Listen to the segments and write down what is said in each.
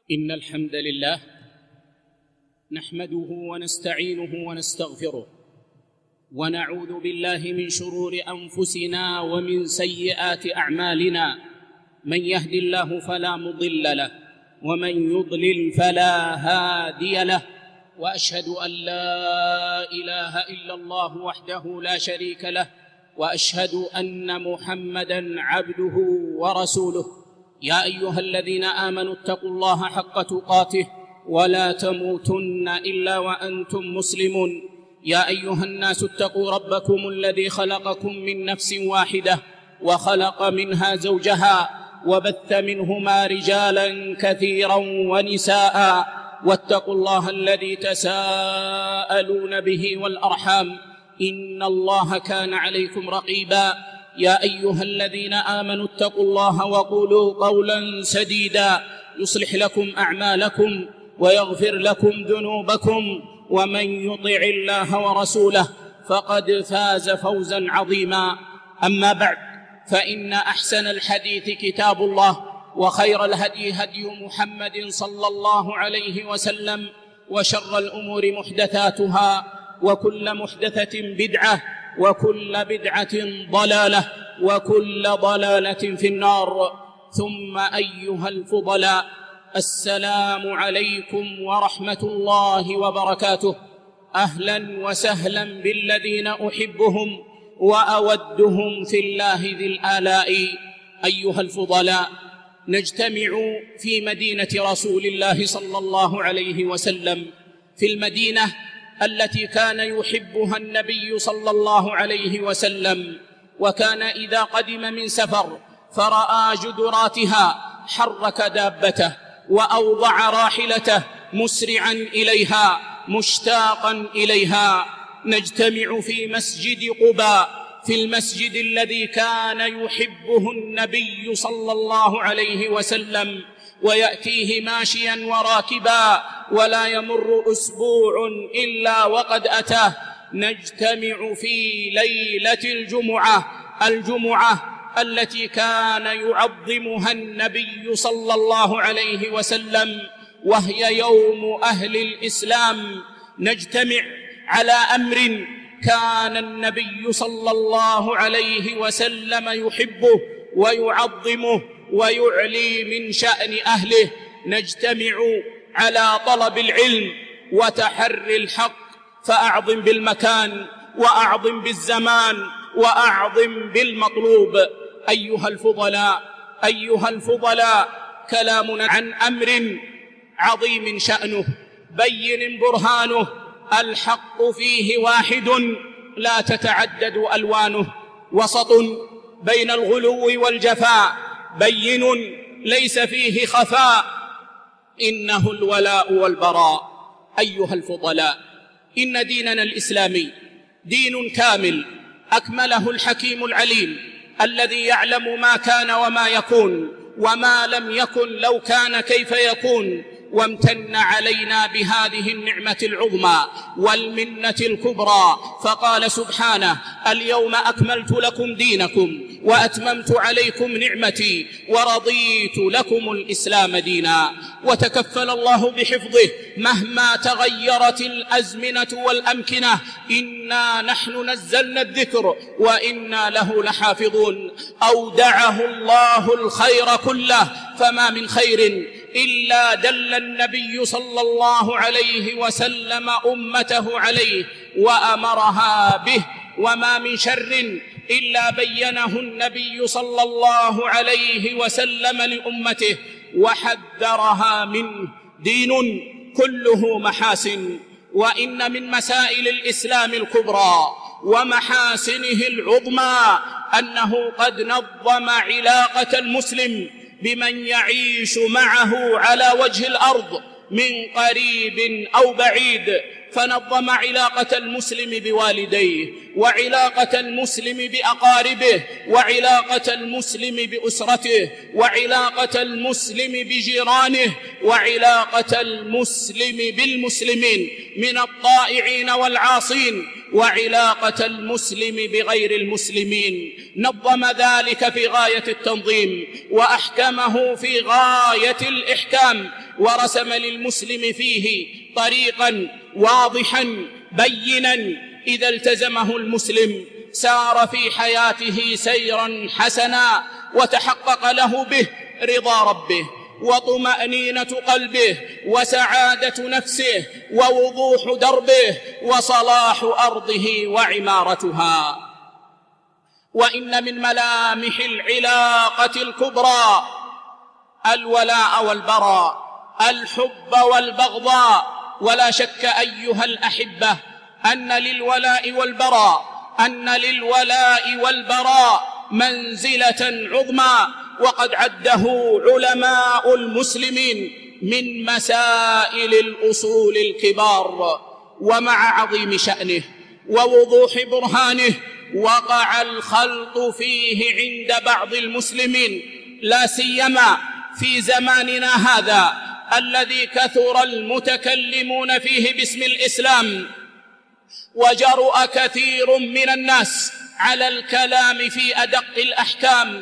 إن الحمد لله نحمده ونستعينه ونستغفره ونعوذ بالله من شرور أنفسنا ومن سيئات أعمالنا. من يهد الله فلا مضل له ومن يضلل فلا هادي له، وأشهد أن لا إله إلا الله وحده لا شريك له، وأشهد أن محمدًا عبده ورسوله. يا أيها الذين آمنوا اتقوا الله حق تقاته ولا تموتن إلا وأنتم مسلمون. يا أيها الناس اتقوا ربكم الذي خلقكم من نفس واحدة وخلق منها زوجها وبث منهما رجالا كثيرا ونساء، واتقوا الله الذي تساءلون به والأرحام إن الله كان عليكم رقيبا. يا أيها الذين آمنوا اتقوا الله وقولوا قولا سديدا يصلح لكم أعمالكم ويغفر لكم ذنوبكم، ومن يطع الله ورسوله فقد فاز فوزا عظيما. أما بعد، فإن أحسن الحديث كتاب الله، وخير الهدي هدي محمد صلى الله عليه وسلم، وشر الأمور محدثاتها، وكل محدثة بدعة، وكل بدعة ضلالة، وكل ضلالة في النار. ثم أيها الفضلاء، السلام عليكم ورحمة الله وبركاته. أهلا وسهلا بالذين أحبهم وأودهم في الله ذي الآلاء. أيها الفضلاء، نجتمع في مدينة رسول الله صلى الله عليه وسلم، في المدينة التي كان يحبها النبي صلى الله عليه وسلم، وكان إذا قدم من سفر فرأى جدراتها حرك دابته وأوضع راحلته مسرعا إليها مشتاقا إليها. نجتمع في مسجد قباء، في المسجد الذي كان يحبه النبي صلى الله عليه وسلم، ويأتيه ماشيا وراكبا، ولا يمر أسبوع إلا وقد أتاه. نجتمع في ليلة الجمعة التي كان يعظمها النبي صلى الله عليه وسلم، وهي يوم أهل الإسلام. نجتمع على أمر كان النبي صلى الله عليه وسلم يحبه ويعظمه ويعلي من شأن أهله. نجتمع على طلب العلم وتحري الحق، فأعظم بالمكان وأعظم بالزمان وأعظم بالمطلوب. أيها الفضلاء، كلامنا عن أمر عظيم شأنه بين برهانه، الحق فيه واحد لا تتعدد ألوانه، وسط بين الغلو والجفاء، بين ليس فيه خفاء، إنه الولاء والبراء. أيها الفضلاء، إن ديننا الإسلامي دين كامل أكمله الحكيم العليم، الذي يعلم ما كان وما يكون، وما لم يكن لو كان كيف يكون. وامتن علينا بهذه النعمة العظمى والمنة الكبرى، فقال سبحانه: اليوم أكملت لكم دينكم وأتممت عليكم نعمتي ورضيت لكم الإسلام دينا. وتكفل الله بحفظه مهما تغيرت الأزمنة والأمكنة. إنا نحن نزلنا الذكر وإنا له لحافظون. أودعه الله الخير كله، فما من خير إلا دل النبي صلى الله عليه وسلم أمته عليه وأمرها به، وما من شر إلا بينه النبي صلى الله عليه وسلم لأمته وحذرها منه. دين كله محاسن، وإن من مسائل الإسلام الكبرى ومحاسنه العظمى أنه قد نظم علاقة المسلم بمن يعيش معه على وجه الأرض من قريب أو بعيد. فنظم علاقة المسلم بوالديه، وعلاقة المسلم بأقاربه، وعلاقة المسلم بأسرته، وعلاقة المسلم بجيرانه، وعلاقة المسلم بالمسلمين من الطائعين والعاصين. وعلاقة المسلم بغير المسلمين. نظم ذلك في غاية التنظيم وأحكمه في غاية الإحكام، ورسم للمسلم فيه طريقا واضحا بينا إذا التزمه المسلم سار في حياته سيرا حسنا، وتحقق له به رضا ربه وطمأنينة قلبه وسعادة نفسه ووضوح دربه وصلاح أرضه وعمارتها. وإن من ملامح العلاقة الكبرى الولاء والبراء، الحب والبغضاء. ولا شك أيها الأحبة أن للولاء والبراء منزلة عظمى، وقد عده علماء المسلمين من مسائل الأصول الكبار. ومع عظيم شأنه ووضوح برهانه وقع الخلط فيه عند بعض المسلمين، لا سيما في زماننا هذا الذي كثر المتكلمون فيه باسم الإسلام، وجرؤ كثير من الناس على الكلام في أدق الأحكام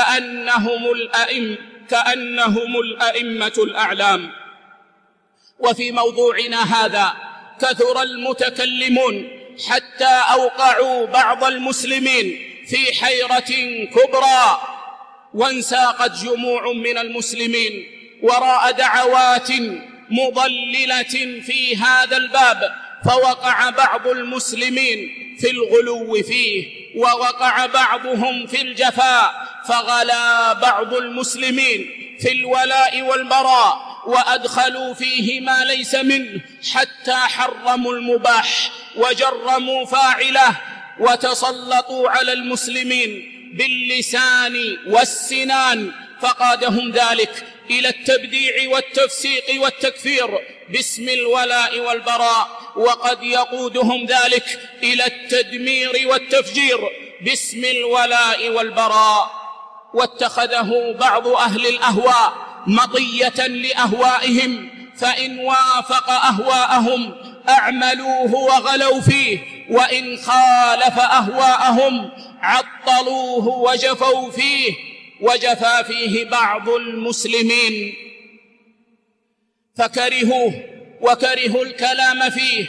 كأنهم الأئمة الأعلام. وفي موضوعنا هذا كثر المتكلمون حتى أوقعوا بعض المسلمين في حيرة كبرى، وانساقت جموع من المسلمين وراء دعوات مضللة في هذا الباب، فوقع بعض المسلمين في الغلو فيه، ووقع بعضهم في الجفاء، فغلا بعض المسلمين في الولاء والبراء وأدخلوا فيه ما ليس منه، حتى حرموا المباح وجرموا فاعله، وتسلطوا على المسلمين باللسان والسنان، فقادهم ذلك إلى التبديع والتفسيق والتكفير باسم الولاء والبراء، وقد يقودهم ذلك إلى التدمير والتفجير باسم الولاء والبراء. واتخذه بعض أهل الأهواء مطية لأهوائهم، فإن وافق أهواءهم أعملوه وغلوا فيه، وإن خالف أهواءهم عطلوه وجفوا فيه، وجفى فيه بعض المسلمين فكرهوه وكرهوا الكلام فيه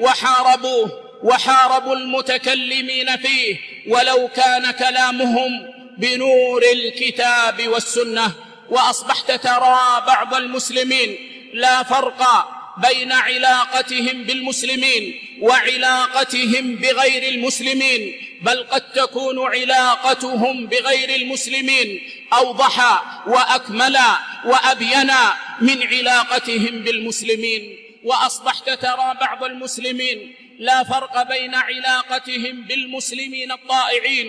وحاربوا المتكلمين فيه، ولو كان كلامهم بنور الكتاب والسنة. وأصبحت ترى بعض المسلمين لا فرق بين علاقتهم بالمسلمين وعلاقتهم بغير المسلمين، بل قد تكون علاقتهم بغير المسلمين أوضح وأكمل وأبين من علاقتهم بالمسلمين. وأصبحت ترى بعض المسلمين لا فرق بين علاقتهم بالمسلمين الطائعين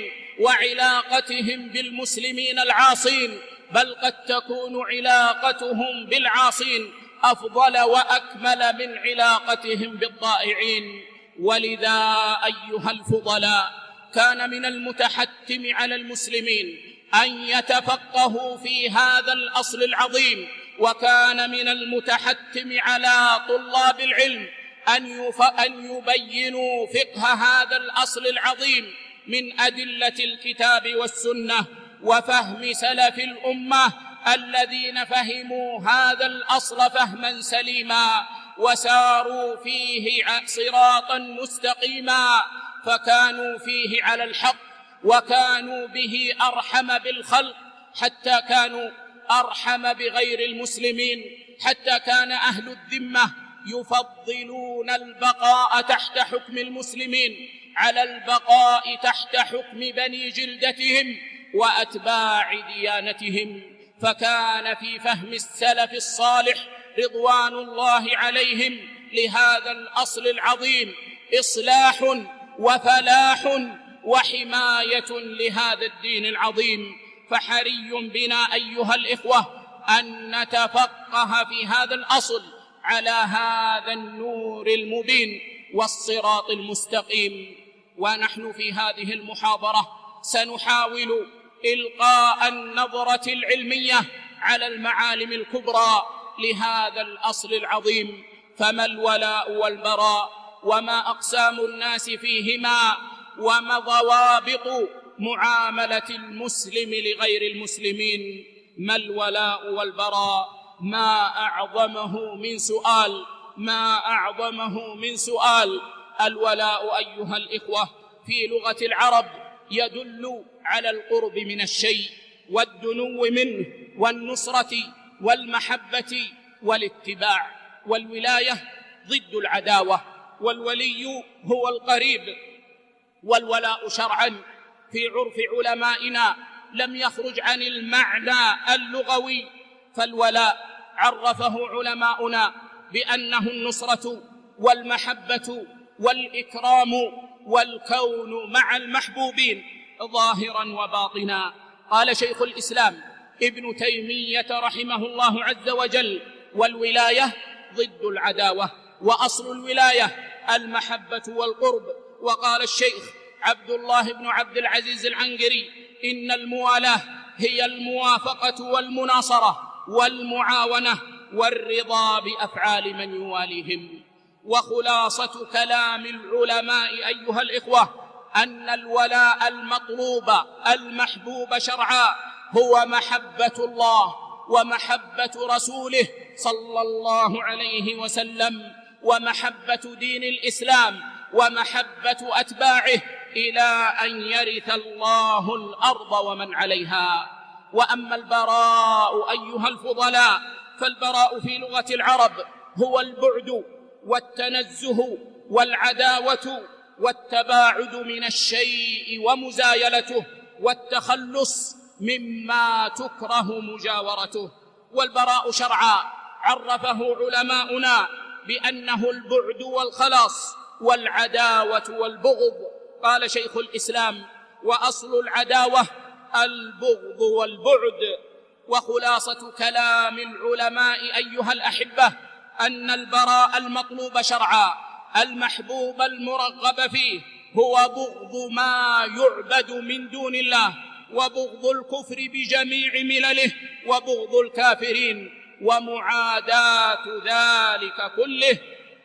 وعلاقتهم بالمسلمين العاصين، بل قد تكون علاقتهم بالعاصين أفضل وأكمل من علاقتهم بالطائعين. ولذا أيها الفضلاء كان من المتحتم على المسلمين أن يتفقهوا في هذا الأصل العظيم، وكان من المتحتم على طلاب العلم أن يبينوا فقه هذا الأصل العظيم من أدلة الكتاب والسنة وفهم سلف الأمة الذين فهموا هذا الأصل فهما سليما وساروا فيه صراطا مستقيما، فكانوا فيه على الحق وكانوا به أرحم بالخلق، حتى كانوا أرحم بغير المسلمين، حتى كان أهل الذمة يفضلون البقاء تحت حكم المسلمين على البقاء تحت حكم بني جلدتهم وأتباع ديانتهم. فكان في فهم السلف الصالح رضوان الله عليهم لهذا الأصل العظيم إصلاح وفلاح وحماية لهذا الدين العظيم. فحري بنا أيها الإخوة أن نتفقه في هذا الأصل على هذا النور المبين والصراط المستقيم. ونحن في هذه المحاضرة سنحاول إلقاء النظرة العلمية على المعالم الكبرى لهذا الأصل العظيم. فما الولاء والبراء؟ وما أقسام الناس فيهما وما ضوابط معاملة المسلم لغير المسلمين. ما الولاء والبراء؟ ما أعظمه من سؤال، ما أعظمه من سؤال. الولاء أيها الإخوة في لغة العرب يدل على القرب من الشيء والدنو منه والنصرة والمحبة والاتباع. والولاية ضد العداوة، والولي هو القريب. والولاء شرعا في عرف علمائنا لم يخرج عن المعنى اللغوي، فالولاء عرفه علماؤنا بأنه النصرة والمحبة والإكرام والكون مع المحبوبين ظاهرا وباطنا. قال شيخ الإسلام ابن تيمية رحمه الله عز وجل: والولاية ضد العداوة، وأصل الولاية المحبة والقرب. وقال الشيخ عبد الله بن عبد العزيز العنقري: إن الموالاة هي الموافقة والمناصرة والمعاونة والرضا بأفعال من يواليهم. وخلاصة كلام العلماء أيها الإخوة أن الولاء المطلوب المحبوب شرعا هو محبة الله ومحبة رسوله صلى الله عليه وسلم، ومحبة دين الإسلام، ومحبة أتباعه إلى أن يرث الله الأرض ومن عليها. وأما البراء أيها الفضلاء، فالبراء في لغة العرب هو البعد والتنزه والعداوة والتباعد من الشيء ومزايلته والتخلص مما تكره مجاورته. والبراء شرعا عرفه علماؤنا بأنه البعد والخلاص والعداوة والبغض. قال شيخ الإسلام: وأصل العداوة البغض والبعد. وخلاصة كلام العلماء أيها الأحبة أن البراء المطلوب شرعا المحبوب المرغب فيه هو بغض ما يعبد من دون الله، وبغض الكفر بجميع ملله، وبغض الكافرين، ومعاداة ذلك كله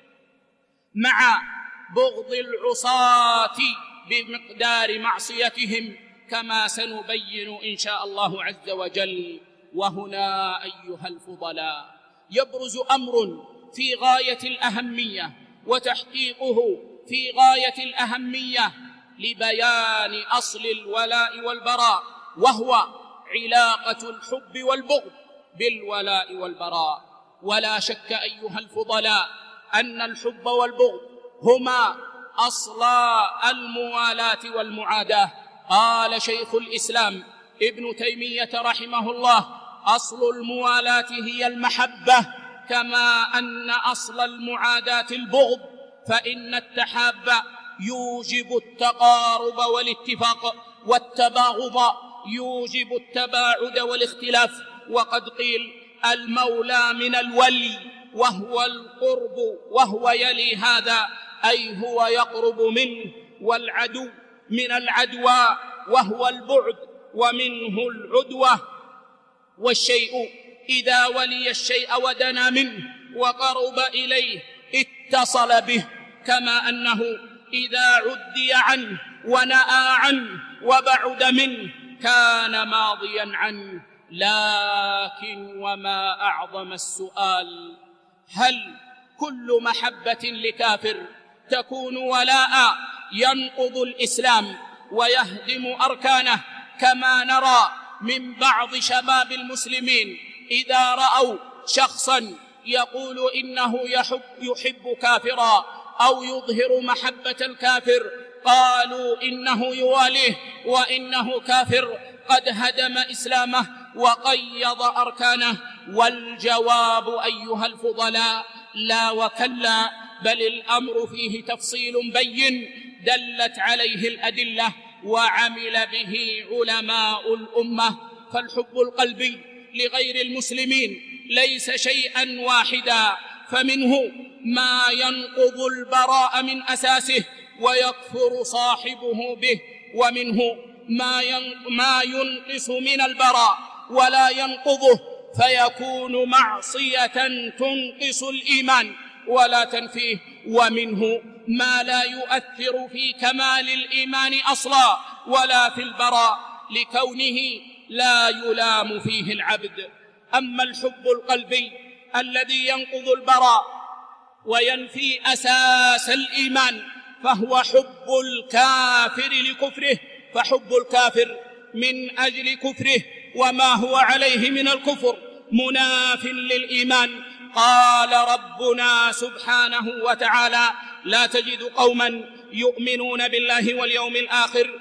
مع بغض العصاة بمقدار معصيتهم، كما سنبين إن شاء الله عز وجل. وهنا أيها الفضلاء يبرز أمر في غاية الأهمية وتحقيقه في غاية الأهمية لبيان أصل الولاء والبراء، وهو علاقة الحب والبغض بالولاء والبراء. ولا شك أيها الفضلاء أن الحب والبغض هما أصلا الموالاة والمعاداة. قال شيخ الإسلام ابن تيمية رحمه الله: أصل الموالاة هي المحبة، كما أن أصل المعاداة البغض، فإن التحاب يوجب التقارب والاتفاق، والتباغض يوجب التباعد والاختلاف. وقد قيل: المولى من الولي وهو القرب، وهو يلي هذا أي هو يقرب منه، والعدو من العدوى وهو البعد ومنه العدوة. والشيء إذا ولي الشيء ودنا منه وقرب إليه اتصل به، كما أنه إذا عدي عنه ونأى عنه وبعد منه كان ماضيا عنه. لكن وما أعظم السؤال: هل كل محبة لكافر تكون ولاء ينقض الإسلام ويهدم أركانه، كما نرى من بعض شباب المسلمين إذا رأوا شخصا يقول إنه يحب كافرا أو يظهر محبة الكافر قالوا إنه يواليه وإنه كافر قد هدم إسلامه وقيض أركانه. والجواب أيها الفضلاء: لا وكلا، بل الأمر فيه تفصيل بين دلت عليه الأدلة وعمل به علماء الأمة. فالحب القلبي لغير المسلمين ليس شيئا واحدا، فمنه ما ينقض البراء من أساسه ويكفر صاحبه به، ومنه ما ينقص من البراء ولا ينقضه فيكون معصية تنقص الإيمان، ولا تنفيه، ومنه ما لا يؤثر في كمال الإيمان أصلا ولا في البراء لكونه لا يلام فيه العبد. أما الحب القلبي الذي ينقض البراء وينفي أساس الإيمان فهو حب الكافر لكفره، فحب الكافر من أجل كفره وما هو عليه من الكفر مناف للإيمان. قال ربنا سبحانه وتعالى: لا تجد قوما يؤمنون بالله واليوم الآخر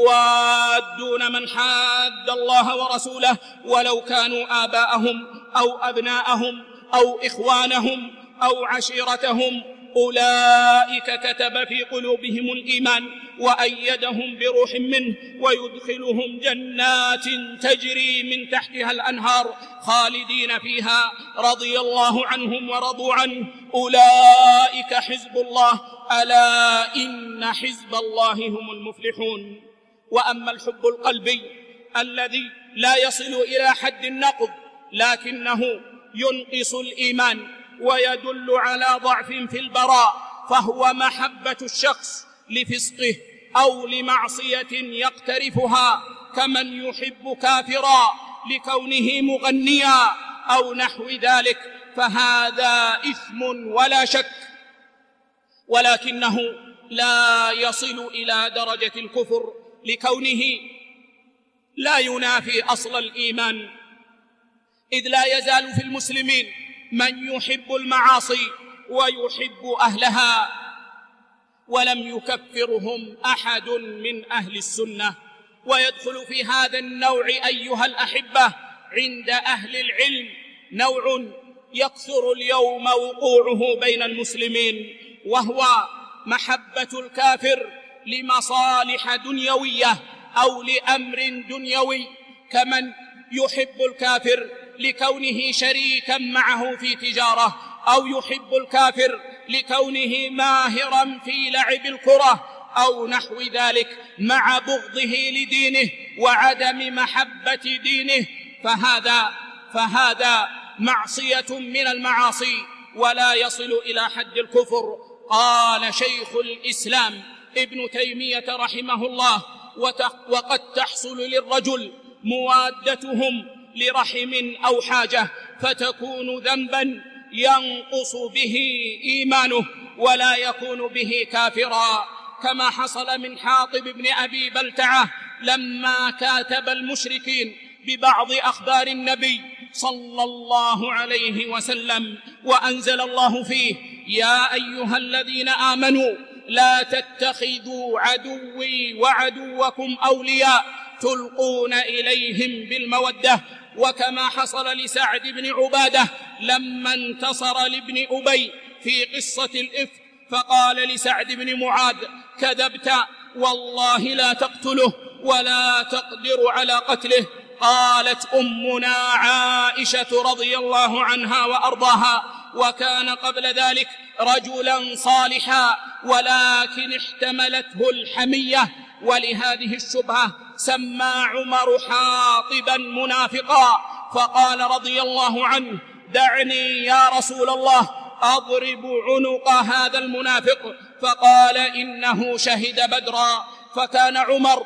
يوادون من حاد الله ورسوله ولو كانوا آباءهم أو أبناءهم أو إخوانهم أو عشيرتهم أولئك كتب في قلوبهم الإيمان وأيدهم بروح منه ويدخلهم جنات تجري من تحتها الأنهار خالدين فيها رضي الله عنهم ورضوا عنه أولئك حزب الله ألا إن حزب الله هم المفلحون. وأما الحب القلبي الذي لا يصل إلى حد النقض لكنه ينقص الإيمان ويدل على ضعف في البراء فهو محبة الشخص لفسقه أو لمعصية يقترفها، كمن يحب كافرا لكونه مغنيا أو نحو ذلك، فهذا إثم ولا شك، ولكنه لا يصل إلى درجة الكفر لكونه لا ينافي أصل الإيمان، إذ لا يزال في المسلمين من يحب المعاصي ويحب أهلها ولم يكفرهم أحد من أهل السنة. ويدخل في هذا النوع أيها الأحبة عند أهل العلم نوع يكثر اليوم وقوعه بين المسلمين، وهو محبة الكافر لمصالح دنيوية أو لأمر دنيوي، كمن يحب الكافر لكونه شريكا معه في تجارة، أو يحب الكافر لكونه ماهرا في لعب الكرة أو نحو ذلك، مع بغضه لدينه وعدم محبة دينه، فهذا معصية من المعاصي ولا يصل إلى حد الكفر. قال شيخ الإسلام ابن تيمية رحمه الله: وقد تحصل للرجل موادتهم لرحم أو حاجة فتكون ذنبا ينقص به إيمانه ولا يكون به كافرا، كما حصل من حاطب بن أبي بلتعة لما كاتب المشركين ببعض أخبار النبي صلى الله عليه وسلم، وأنزل الله فيه: يا أيها الذين آمنوا لا تتخذوا عدوي وعدوكم أولياء تلقون إليهم بالمودة. وكما حصل لسعد بن عبادة لما انتصر لابن أبي في قصة الإفك فقال لسعد بن معاذ: كذبت والله لا تقتله ولا تقدر على قتله. قالت أمنا عائشة رضي الله عنها وأرضاها: وكان قبل ذلك رجلا صالحا ولكن احتملته الحمية، ولهذه الشبهة سمى عمر حاطبا منافقا، فقال رضي الله عنه: دعني يا رسول الله أضرب عنق هذا المنافق، فقال: إنه شهد بدرا. فكان عمر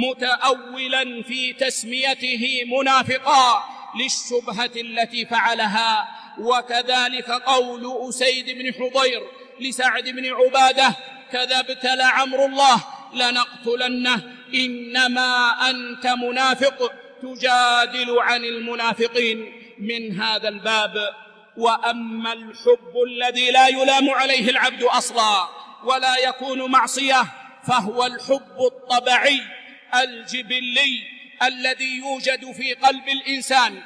متأولا في تسميته منافقا للشبهة التي فعلها. وكذلك قول أسيد بن حضير لسعد بن عبادة: كذبت لعمر الله لنقتلنه إنما أنت منافق تجادل عن المنافقين من هذا الباب. وأما الحب الذي لا يلام عليه العبد أصلا ولا يكون معصية فهو الحب الطبيعي الجبلي الذي يوجد في قلب الإنسان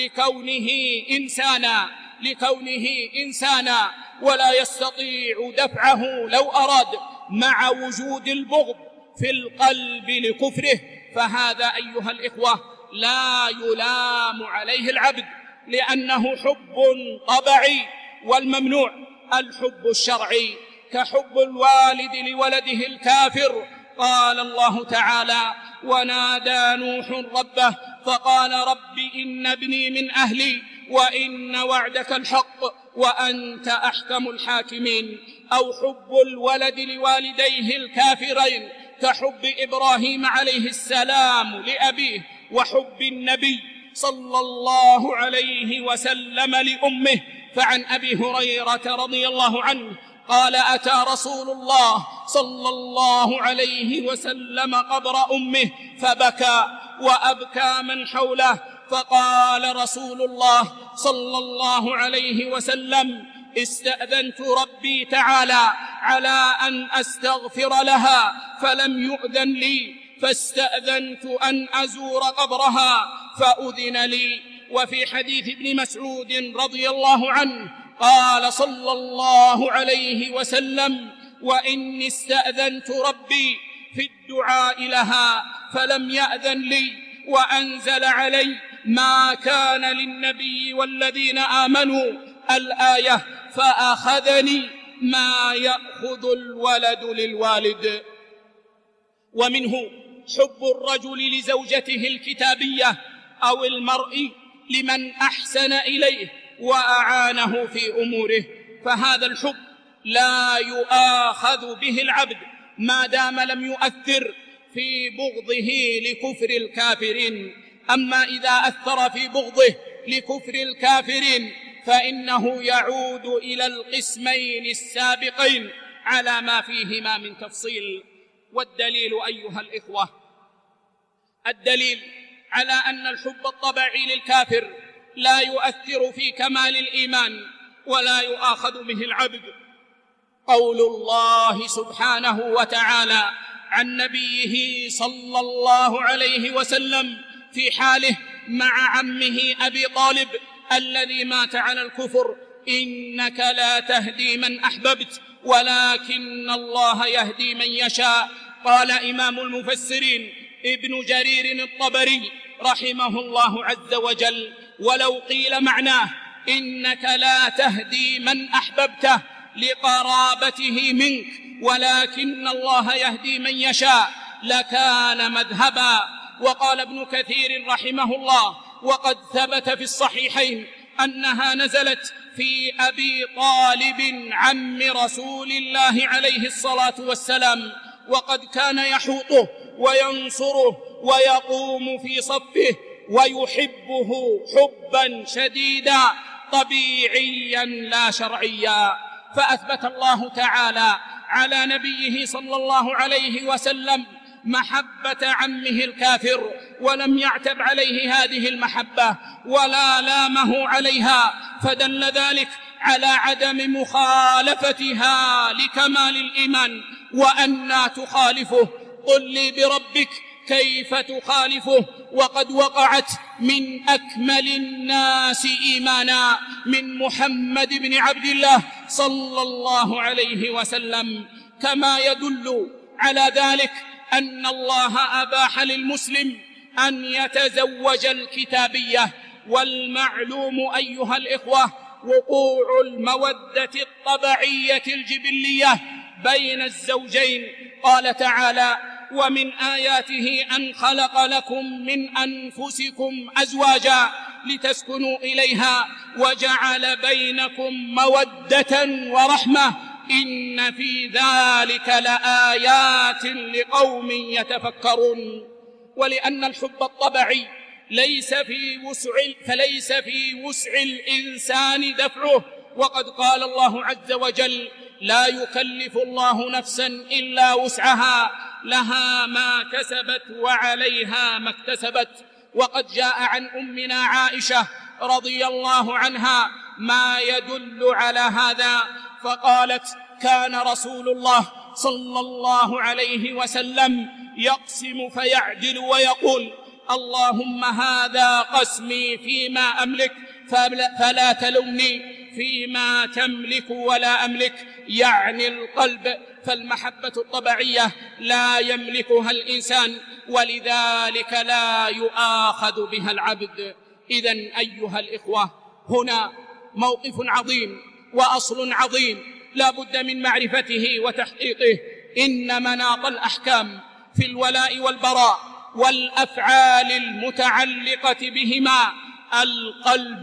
لكونه إنسانا ولا يستطيع دفعه لو أراد، مع وجود البغض في القلب لكفره، فهذا أيها الإخوة لا يلام عليه العبد لأنه حب طبيعي. والممنوع الحب الشرعي كحب الوالد لولده الكافر. قال الله تعالى: ونادى نوح ربه فقال: رب إن ابني من أهلي وإن وعدك الحق وأنت أحكم الحاكمين. أو حب الولد لوالديه الكافرين كحب إبراهيم عليه السلام لأبيه، وحب النبي صلى الله عليه وسلم لأمه. فعن أبي هريرة رضي الله عنه قال: أتى رسول الله صلى الله عليه وسلم قبر أمه فبكى وأبكى من حوله، فقال رسول الله صلى الله عليه وسلم: استأذنت ربي تعالى على أن أستغفر لها فلم يؤذن لي، فاستأذنت أن أزور قبرها فأذن لي. وفي حديث ابن مسعود رضي الله عنه قال صلى الله عليه وسلم: وإني استأذنت ربي في الدعاء لها فلم يأذن لي، وأنزل علي ما كان للنبي والذين آمنوا الآية، فأخذني ما يأخذ الولد للوالد. ومنه حب الرجل لزوجته الكتابية أو المرء لمن أحسن إليه وأعانه في أموره، فهذا الحب لا يؤاخذ به العبد ما دام لم يؤثر في بغضه لكفر الكافرين. أما إذا أثر في بغضه لكفر الكافرين فإنه يعود إلى القسمين السابقين على ما فيهما من تفصيل. والدليل أيها الإخوة، الدليل على أن الحب الطبيعي للكافر لا يؤثر في كمال الإيمان ولا يؤاخذ به العبد قول الله سبحانه وتعالى عن نبيه صلى الله عليه وسلم في حاله مع عمه أبي طالب الذي مات على الكفر: إنك لا تهدي من أحببت ولكن الله يهدي من يشاء. قال إمام المفسرين ابن جرير الطبري رحمه الله عز وجل: ولو قيل معناه إنك لا تهدي من أحببته لقرابته منك ولكن الله يهدي من يشاء لكان مذهبا. وقال ابن كثير رحمه الله: وقد ثبت في الصحيحين أنها نزلت في أبي طالب عم رسول الله عليه الصلاة والسلام، وقد كان يحوطه وينصره ويقوم في صفه ويحبه حبا شديدا طبيعيا لا شرعيا. فأثبت الله تعالى على نبيه صلى الله عليه وسلم محبة عمه الكافر، ولم يعتب عليه هذه المحبة ولا لامه عليها، فدل ذلك على عدم مخالفتها لكمال الإيمان. وأنى تخالفه؟ قل لي بربك كيف تخالفه وقد وقعت من أكمل الناس إيمانا من محمد بن عبد الله صلى الله عليه وسلم. كما يدل على ذلك أن الله أباح للمسلم أن يتزوج الكتابية. والمعلوم أيها الإخوة وقوع المودة الطبيعية الجبلية بين الزوجين. قال تعالى: ومن آياته أن خلق لكم من أنفسكم أزواجا لتسكنوا إليها وجعل بينكم مودة ورحمة إن في ذلك لآيات لقوم يتفكرون. ولأن الحب الطبيعي ليس في وسع الإنسان دفعه، وقد قال الله عز وجل: لا يكلف الله نفسا إلا وسعها لها ما كسبت وعليها ما اكتسبت. وقد جاء عن أمنا عائشة رضي الله عنها ما يدل على هذا، فقالت: كان رسول الله صلى الله عليه وسلم يقسم فيعدل ويقول: اللهم هذا قسمي فيما أملك فلا تلمني فيما تملك ولا أملك، يعني القلب. فالمحبة الطبيعية لا يملكها الإنسان، ولذلك لا يؤاخذ بها العبد. إذن أيها الإخوة، هنا موقف عظيم وأصل عظيم لا بد من معرفته وتحقيقه. إن مناط الأحكام في الولاء والبراء والأفعال المتعلقة بهما القلب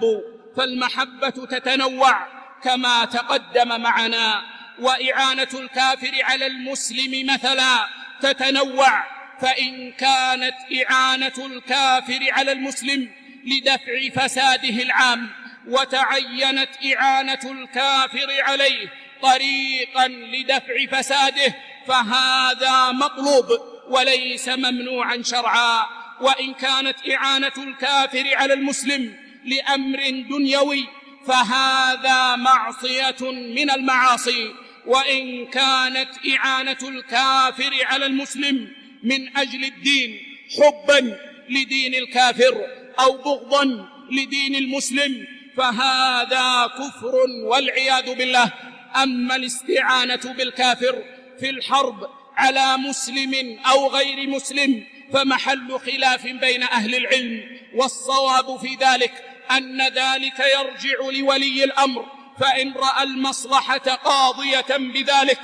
فالمحبة تتنوع كما تقدم معنا، وإعانة الكافر على المسلم مثلا تتنوع، فإن كانت إعانة الكافر على المسلم لدفع فساده العام، وتعينت إعانة الكافر عليه طريقا لدفع فساده، فهذا مطلوب وليس ممنوعا شرعا. وإن كانت إعانة الكافر على المسلم لأمر دنيوي فهذا معصية من المعاصي. وإن كانت إعانة الكافر على المسلم من أجل الدين، حبا لدين الكافر أو بغضا لدين المسلم، فهذا كفر والعياذ بالله. أما الاستعانة بالكافر في الحرب على مسلم أو غير مسلم فمحل خلاف بين أهل العلم، والصواب في ذلك أن ذلك يرجع لولي الأمر، فإن رأى المصلحة قاضية بذلك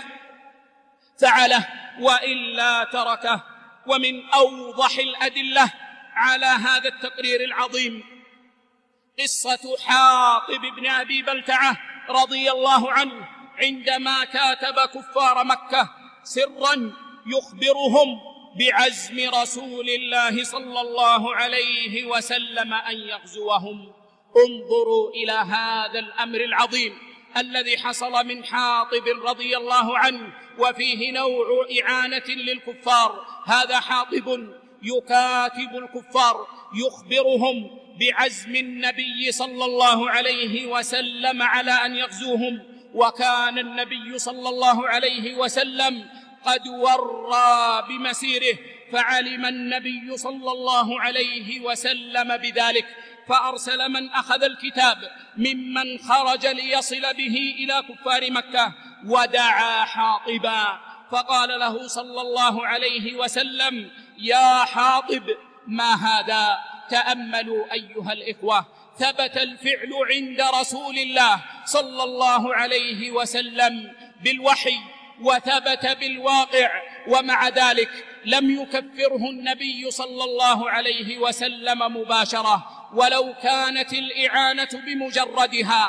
فعله وإلا تركه. ومن أوضح الأدلة على هذا التقرير العظيم قصة حاطب بن أبي بلتعة رضي الله عنه، عندما كاتب كفار مكة سرا يخبرهم بعزم رسول الله صلى الله عليه وسلم أن يغزوهم. انظروا إلى هذا الأمر العظيم الذي حصل من حاطب رضي الله عنه، وفيه نوع إعانة للكفار. هذا حاطب يكاتب الكفار يخبرهم بعزم النبي صلى الله عليه وسلم على أن يغزوهم، وكان النبي صلى الله عليه وسلم قد ورى بمسيره، فعلم النبي صلى الله عليه وسلم بذلك، فأرسل من أخذ الكتاب ممن خرج ليصل به إلى كفار مكة، ودعا حاطبا فقال له صلى الله عليه وسلم: يا حاطب، ما هذا؟ تأملوا أيها الإخوة، ثبت الفعل عند رسول الله صلى الله عليه وسلم بالوحي وثبت بالواقع، ومع ذلك لم يكفره النبي صلى الله عليه وسلم مباشرة. ولو كانت الإعانة بمجردها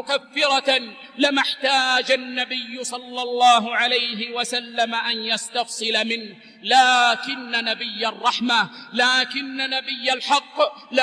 مكفرة لما احتاج النبي صلى الله عليه وسلم أن يستفصل منه، لكن نبي الرحمة، لكن نبي الحق،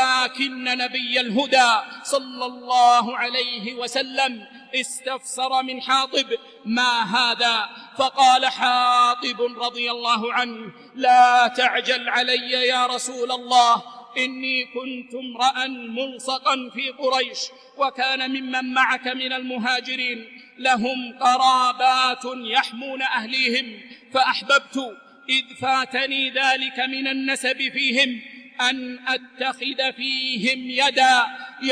لكن نبي الهدى صلى الله عليه وسلم استفسر من حاطب: ما هذا؟ فقال حاطب رضي الله عنه: لا تعجل علي يا رسول الله، إني كنت امرأ ملصقا في قريش، وكان ممن معك من المهاجرين لهم قرابات يحمون أهليهم، فأحببت إذ فاتني ذلك من النسب فيهم أن أتخذ فيهم يدا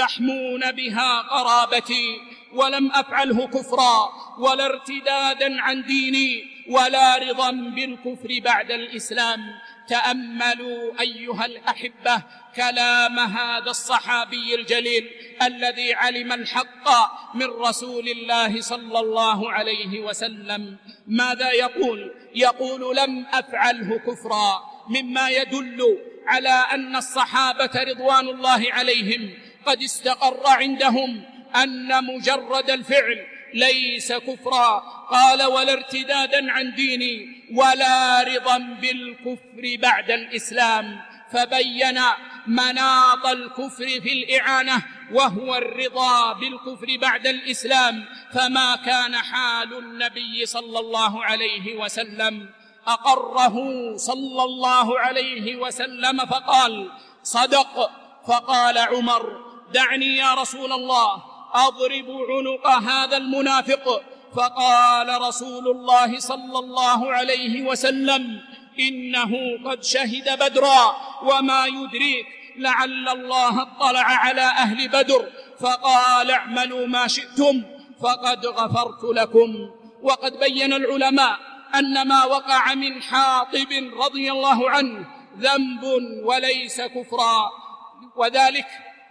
يحمون بها قرابتي، ولم أفعله كفرا ولا ارتدادا عن ديني ولا رضا بالكفر بعد الإسلام. تأملوا أيها الأحبة كلام هذا الصحابي الجليل الذي علم الحق من رسول الله صلى الله عليه وسلم. ماذا يقول؟ يقول: لم أفعله كفرا، مما يدل على أن الصحابة رضوان الله عليهم قد استقر عندهم أن مجرد الفعل ليس كفرا. قال: ولا ارتدادا عن ديني ولا رضا بالكفر بعد الإسلام، فبين مناط الكفر في الإعانة وهو الرضا بالكفر بعد الإسلام. فما كان حال النبي صلى الله عليه وسلم أقره صلى الله عليه وسلم فقال: صدق. فقال عمر: دعني يا رسول الله أضرب عنق هذا المنافق. فقال رسول الله صلى الله عليه وسلم: إنه قد شهد بدرا، وما يدريك لعل الله اطلع على أهل بدر. فقال: اعملوا ما شئتم فقد غفرت لكم. وقد بين العلماء أن ما وقع من حاطب رضي الله عنه ذنب وليس كفرا، وذلك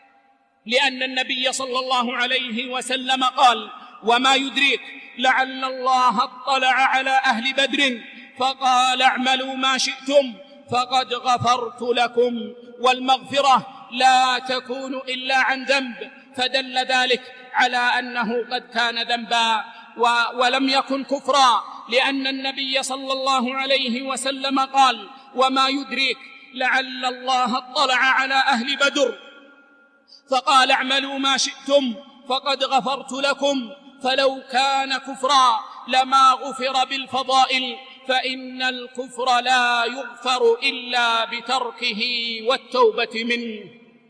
لأن النبي صلى الله عليه وسلم قال: وما يدريك لعل الله اطلع على أهل بدر. فقال: اعملوا ما شئتم فقد غفرت لكم. والمغفرة لا تكون إلا عن ذنب، فدل ذلك على أنه قد كان ذنبا ولم يكن كفرا، لأن النبي صلى الله عليه وسلم قال: وما يدريك لعل الله اطلع على أهل بدر فقال: اعملوا ما شئتم فقد غفرت لكم. فلو كان كفرا لما غفر بالفضائل، فإن الكفر لا يغفر إلا بتركه والتوبة منه.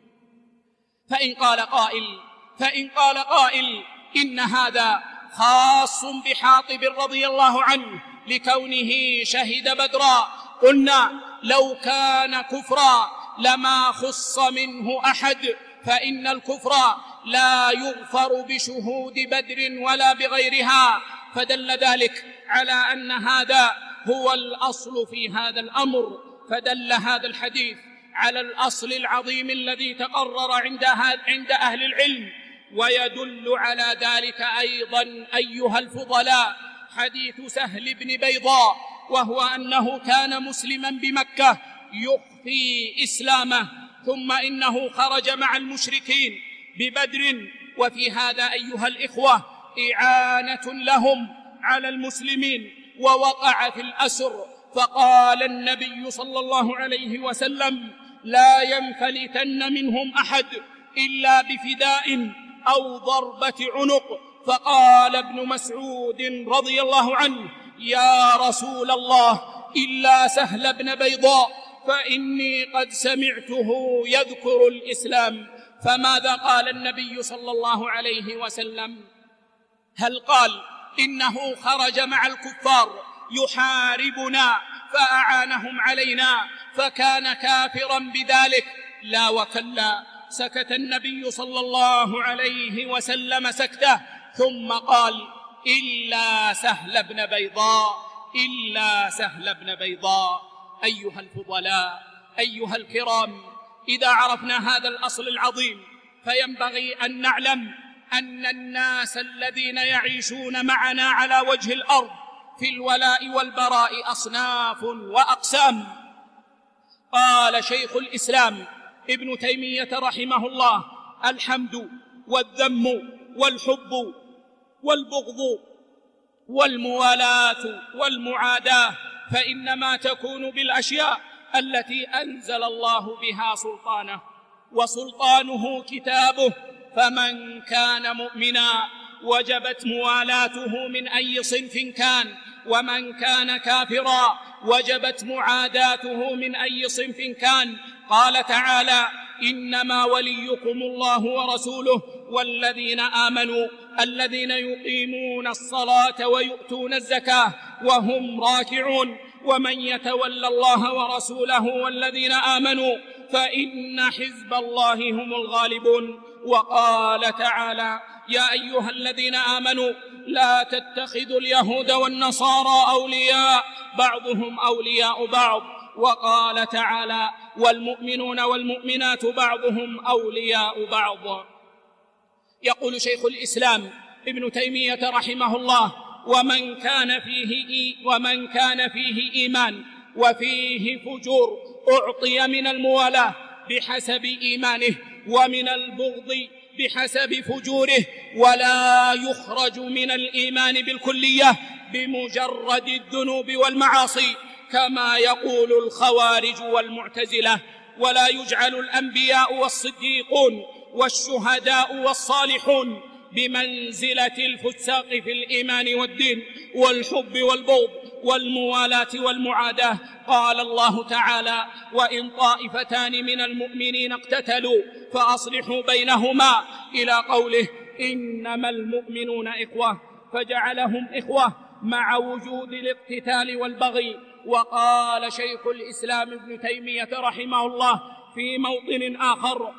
فإن قال قائل إن هذا خاص بحاطب رضي الله عنه لكونه شهد بدرا، قلنا: لو كان كفرا لما خص منه أحد، فإن الكفر لا يغفر بشهود بدر ولا بغيرها. فدل ذلك على أن هذا هو الأصل في هذا الأمر. فدل هذا الحديث على الأصل العظيم الذي تقرر عند أهل العلم. ويدل على ذلك أيضا أيها الفضلاء حديث سهل بن بيضاء، وهو أنه كان مسلما بمكة يخفي إسلامه، ثم إنه خرج مع المشركين ببدر. وفي هذا أيها الإخوة إعانة لهم على المسلمين، ووقع في الأسر. فقال النبي صلى الله عليه وسلم: لا ينفلتن منهم أحد إلا بفداء أو ضربة عنق. فقال ابن مسعود رضي الله عنه: يا رسول الله، إلا سهل بن بيضاء، فإني قد سمعته يذكر الإسلام. فماذا قال النبي صلى الله عليه وسلم؟ هل قال إنه خرج مع الكفار يحاربنا فأعانهم علينا فكان كافرا بذلك؟ لا وكلا. سكت النبي صلى الله عليه وسلم سكته، ثم قال: إلا سهل بن بيضاء، إلا سهل بن بيضاء. أيها الفضلاء، أيها الكرام، إذا عرفنا هذا الأصل العظيم فينبغي أن نعلم أن الناس الذين يعيشون معنا على وجه الأرض في الولاء والبراء أصناف وأقسام. قال شيخ الإسلام ابن تيمية رحمه الله: الحمد والذم والحب والبغض والموالاة والمعاداة فإنما تكون بالأشياء التي أنزل الله بها سلطانه، وسلطانه كتابه. فمن كان مؤمنا وجبت موالاته من أي صنف كان، ومن كان كافرا وجبت معاداته من أي صنف كان. قال تعالى: إنما وليكم الله ورسوله والذين آمنوا الذين يقيمون الصلاة ويؤتون الزكاة وهم راكعون، ومن يتولى الله ورسوله والذين آمنوا فإن حزب الله هم الغالبون. وقال تعالى: يا أيها الذين آمنوا لا تتخذوا اليهود والنصارى أولياء بعضهم أولياء بعض. وقال تعالى: والمؤمنون والمؤمنات بعضهم أولياء بعض. يقول شيخ الإسلام ابن تيمية رحمه الله: ومن كان فيه إيمان وفيه فجور أعطي من الموالاة بحسب إيمانه، ومن البغض بحسب فجوره، ولا يخرج من الإيمان بالكلية بمجرد الذنوب والمعاصي كما يقول الخوارج والمعتزلة. ولا يجعل الأنبياء والصديقون والشهداء والصالحون بمنزلة الفساق في الإيمان والدين والحب والبغض والموالاة والمعاداة. قال الله تعالى: وإن طائفتان من المؤمنين اقتتلوا فأصلحوا بينهما، إلى قوله: إنما المؤمنون إخوة، فجعلهم إخوة مع وجود الاقتتال والبغي. وقال شيخ الإسلام ابن تيمية رحمه الله في موطن آخر: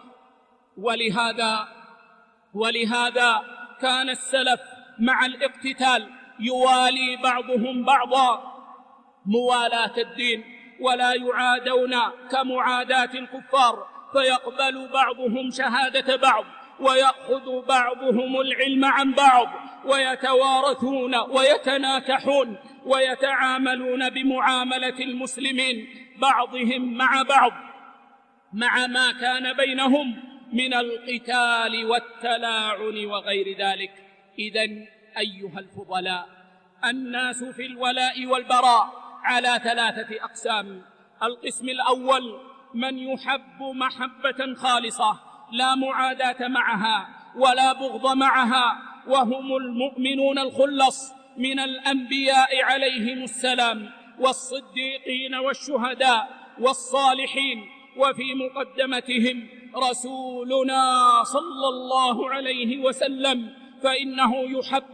ولهذا كان السلف مع الاقتتال يوالي بعضهم بعضا موالاة الدين، ولا يعادون كمعاداة الكفار، فيقبل بعضهم شهادة بعض، ويأخذ بعضهم العلم عن بعض، ويتوارثون ويتناكحون ويتعاملون بمعاملة المسلمين بعضهم مع بعض مع ما كان بينهم من القتال والتلاعن وغير ذلك. إذن أيها الفضلاء، الناس في الولاء والبراء على 3 أقسام. القسم الأول من يحب محبة خالصة لا معاداة معها ولا بغض معها، وهم المؤمنون الخلص من الأنبياء عليهم السلام والصديقين والشهداء والصالحين، وفي مقدمتهم رسولنا صلى الله عليه وسلم، فإنه يحب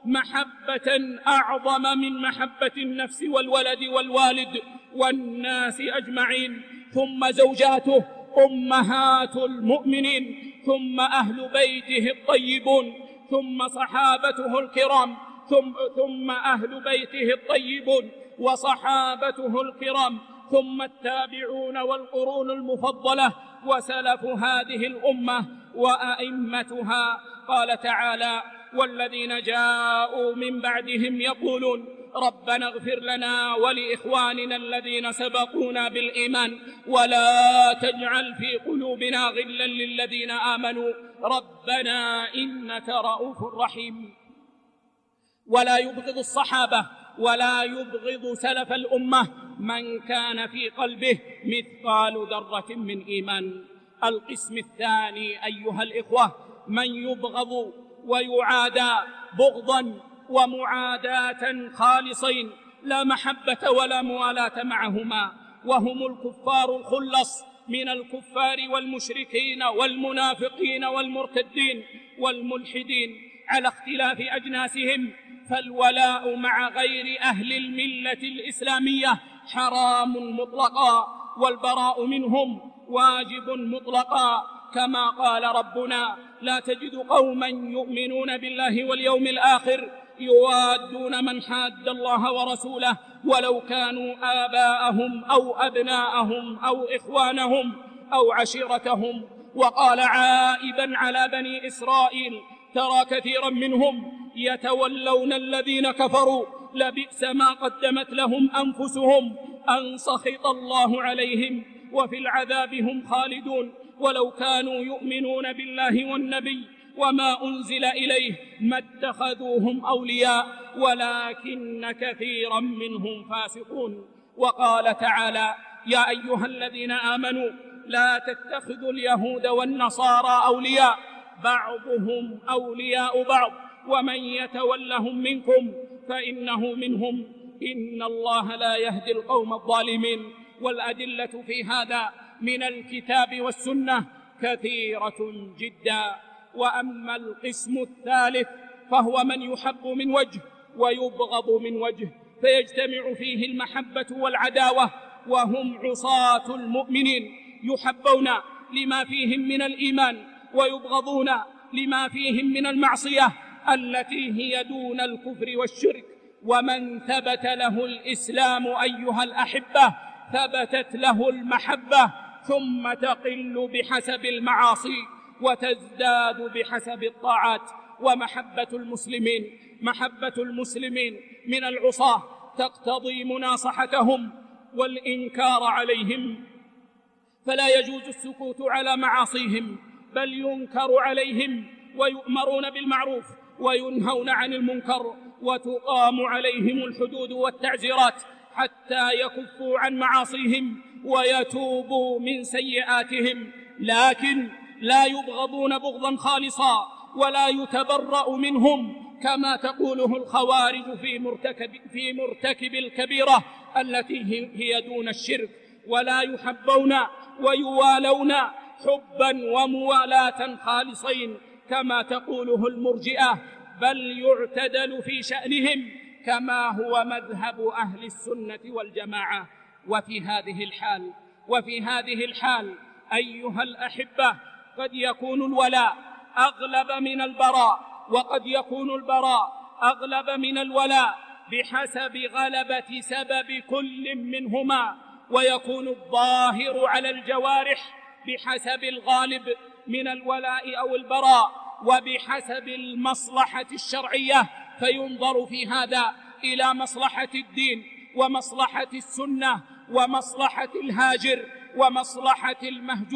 محبة أعظم من محبة النفس والولد والوالد والناس أجمعين، ثم زوجاته أمهات المؤمنين، ثم أهل بيته الطيبون، ثم صحابته الكرام، ثم أهل بيته الطيبون وصحابته الكرام، ثم التابعون والقرون المفضلة وسلف هذه الأمة وأئمتها. قال تعالى: والذين جاءوا من بعدهم يقولون ربنا اغفر لنا ولإخواننا الذين سبقونا بالإيمان ولا تجعل في قلوبنا غلا للذين آمنوا ربنا إنك رؤوف رحيم. ولا يبغض الصحابة ولا يبغض سلف الأمة من كان في قلبه مثقال ذرة من إيمان. القسم الثاني أيها الإخوة من يبغض ويعادى بغضا ومعاداة خالصين لا محبة ولا موالاة معهما، وهم الكفار الخلص من الكفار والمشركين والمنافقين والمرتدين والملحدين على اختلاف أجناسهم. فالولاء مع غير أهل الملة الإسلامية حرام مطلقا، والبراء منهم واجب مطلقا، كما قال ربنا: لا تجد قوما يؤمنون بالله واليوم الآخر يوادون من حاد الله ورسوله ولو كانوا آباءهم أو أبناءهم أو إخوانهم أو عشيرتهم. وقال عائبا على بني إسرائيل: ترى كثيرا منهم يتولون الذين كفروا لبئس ما قدمت لهم أنفسهم أن سخط الله عليهم وفي العذاب هم خالدون ولو كانوا يؤمنون بالله والنبي وما أنزل إليه ما اتخذوهم أولياء ولكن كثيرا منهم فاسقون. وقال تعالى: يا أيها الذين آمنوا لا تتخذوا اليهود والنصارى أولياء بعضهم أولياء بعض ومن يتولهم منكم فإنه منهم إن الله لا يهدي القوم الظالمين. والأدلة في هذا من الكتاب والسنة كثيرة جدا. وأما القسم الثالث فهو من يحب من وجه ويبغض من وجه، فيجتمع فيه المحبة والعداوة، وهم عصاة المؤمنين يحبون لما فيهم من الإيمان ويبغضون لما فيهم من المعصية التي هي دون الكفر والشرك. ومن ثبت له الإسلام أيها الأحبة ثبتت له المحبة، ثم تقل بحسب المعاصي وتزداد بحسب الطاعات. ومحبة المسلمين من العصاة تقتضي مناصحتهم والإنكار عليهم، فلا يجوز السكوت على معاصيهم، بل ينكر عليهم ويؤمرون بالمعروف وينهون عن المنكر، وتقام عليهم الحدود والتعزيرات حتى يكفوا عن معاصيهم ويتوبوا من سيئاتهم. لكن لا يبغضون بغضا خالصا ولا يتبرأ منهم كما تقوله الخوارج في مرتكب الكبيرة التي هي دون الشرك، ولا يحبون ويوالون حبا وموالاة خالصين كما تقوله المرجئة، بل يعتدل في شأنهم كما هو مذهب أهل السنة والجماعة. وفي هذه الحال أيها الأحبة قد يكون الولاء أغلب من البراء، وقد يكون البراء أغلب من الولاء بحسب غلبة سبب كل منهما، ويكون الظاهر على الجوارح بحسب الغالب من الولاء أو البراء وبحسب المصلحة الشرعية، فينظر في هذا إلى مصلحة الدين ومصلحة السنة ومصلحة الهاجر ومصلحة المهجور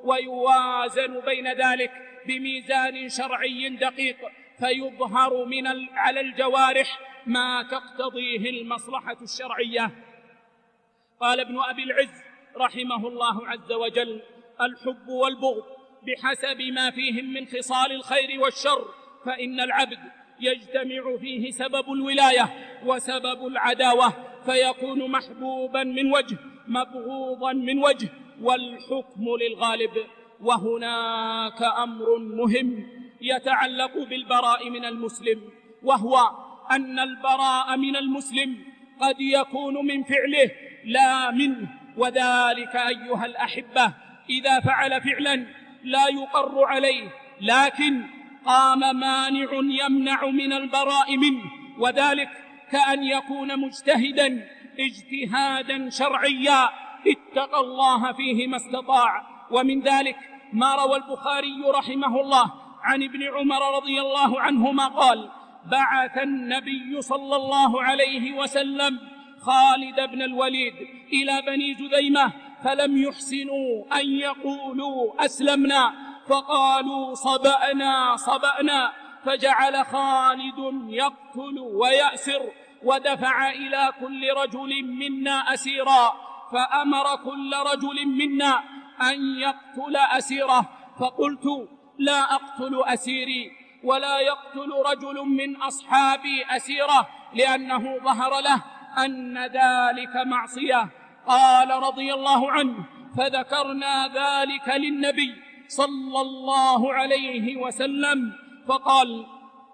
ويوازن بين ذلك بميزان شرعي دقيق، فيظهر على الجوارح ما تقتضيه المصلحة الشرعية. قال ابن أبي العز رحمه الله عز وجل: الحب والبغض بحسب ما فيهم من خصال الخير والشر، فإن العبد يجتمع فيه سبب الولاية وسبب العداوة، فيكون محبوبا من وجه مبغوضا من وجه، والحكم للغالب. وهناك أمر مهم يتعلق بالبراء من المسلم، وهو أن البراء من المسلم قد يكون من فعله لا منه، وذلك أيها الأحبة إذا فعل فعلا لا يقر عليه، لكن قام مانع يمنع من البراء منه، وذلك كأن يكون مجتهدا اجتهادا شرعيا اتقى الله فيه ما استطاع. ومن ذلك ما روى البخاري رحمه الله عن ابن عمر رضي الله عنهما قال: بعث النبي صلى الله عليه وسلم خالد بن الوليد إلى بني جذيمة، فلم يحسنوا أن يقولوا أسلمنا، فقالوا صبأنا صبأنا، فجعل خالد يقتل ويأسر، ودفع إلى كل رجل منا أسيرا، فأمر كل رجل منا أن يقتل أسيره، فقلت لا أقتل أسيري ولا يقتل رجل من أصحابي أسيره، لأنه ظهر له أن ذلك معصية. قال رضي الله عنه: فذكرنا ذلك للنبي صلى الله عليه وسلم، فقال: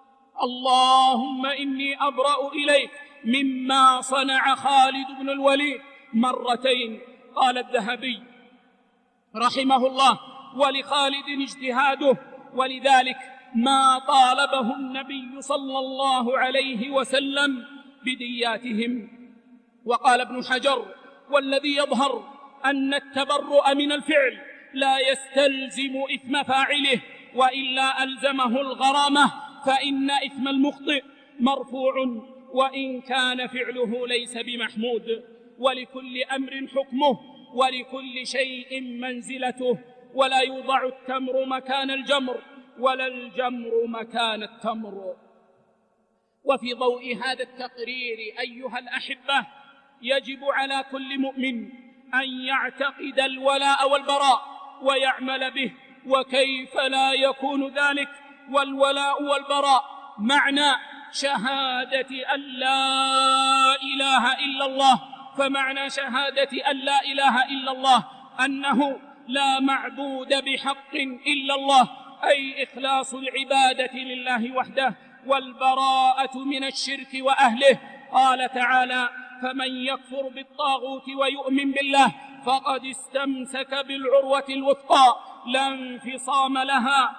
اللهم إني أبرأ إليك مما صنع خالد بن الوليد مرتين. قال الذهبي رحمه الله: ولخالد اجتهاده، ولذلك ما طالبه النبي صلى الله عليه وسلم بدياتهم. وقال ابن حجر: والذي يظهر أن التبرؤ من الفعل لا يستلزم إثم فاعله، وإلا ألزمه الغرامة، فإن إثم المخطئ مرفوع وإن كان فعله ليس بمحمود. ولكل أمر حكمه، ولكل شيء منزلته، ولا يوضع التمر مكان الجمر ولا الجمر مكان التمر. وفي ضوء هذا التقرير أيها الأحبة يجب على كل مؤمن أن يعتقد الولاء والبراء ويعمل به. وكيف لا يكون ذلك والولاء والبراء معنى شهادة أن لا إله إلا الله؟ فمعنى شهادة أن لا إله إلا الله أنه لا معبود بحق إلا الله، أي إخلاص العبادة لله وحده والبراءة من الشرك وأهله. قال تعالى: فمن يكفر بالطاغوت ويؤمن بالله فقد استمسك بالعروة الوثقى لا انفصام لها،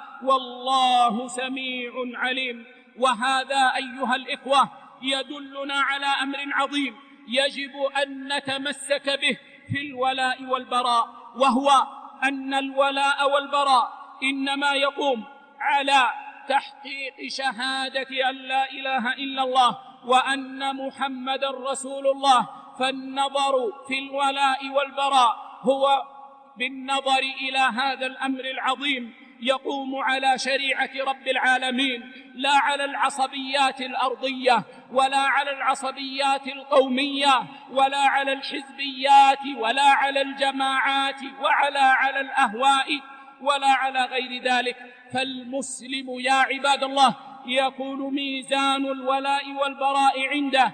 والله سميع عليم. وهذا أيها الإخوة يدلنا على أمر عظيم يجب أن نتمسك به في الولاء والبراء، وهو أن الولاء والبراء إنما يقوم على تحقيق شهادة أن لا إله إلا الله وأن محمد رسول الله. فالنظر في الولاء والبراء هو بالنظر إلى هذا الأمر العظيم يقوم على شريعة رب العالمين، لا على العصبيات الأرضية ولا على العصبيات القومية ولا على الحزبيات ولا على الجماعات ولا على الأهواء ولا على غير ذلك. فالمسلم يا عباد الله يكون ميزان الولاء والبراء عنده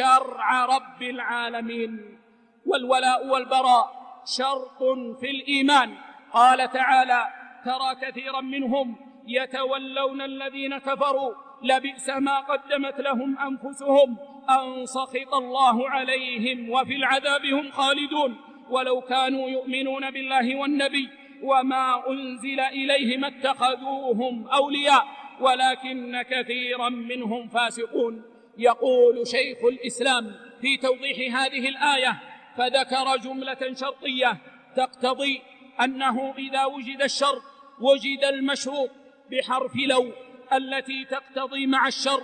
شرع رب العالمين. والولاء والبراء شرط في الإيمان. قال تعالى: ترى كثيرا منهم يتولون الذين كفروا لبئس ما قدمت لهم أنفسهم أن سخط الله عليهم وفي العذاب هم خالدون ولو كانوا يؤمنون بالله والنبي وما أنزل إليه ما اتخذوهم أولياء ولكن كثيرا منهم فاسقون. يقول شيخ الإسلام في توضيح هذه الآية: فذكر جملة شرطية تقتضي أنه إذا وجد الشرط وجد المشروط بحرف لو التي تقتضي مع الشرط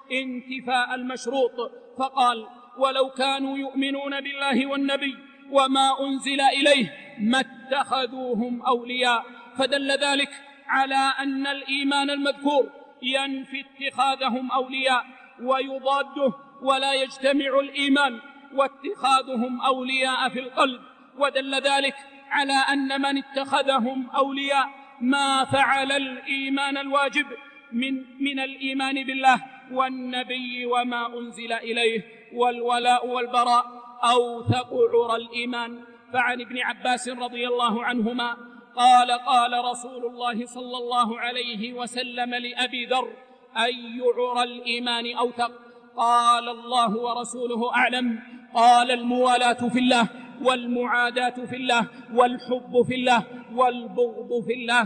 انتفاء المشروط، فقال: ولو كانوا يؤمنون بالله والنبي وما أنزل إليه ما اتخذوهم أولياء. فدل ذلك على أن الإيمان المذكور ينفي اتخاذهم أولياء ويضاده، ولا يجتمع الإيمان واتخاذهم أولياء في القلب. ودل ذلك على أن من اتخذهم أولياء ما فعل الإيمان الواجب من الإيمان بالله والنبي وما أنزل إليه. والولاء والبراء أوثق عرى الإيمان. فعن ابن عباس رضي الله عنهما قال: قال رسول الله صلى الله عليه وسلم لأبي ذر: أي عرى الإيمان أوثق؟ قال: الله ورسوله أعلم. قال: الموالاة في الله، والمعاداة في الله، والحب في الله، والبغض في الله.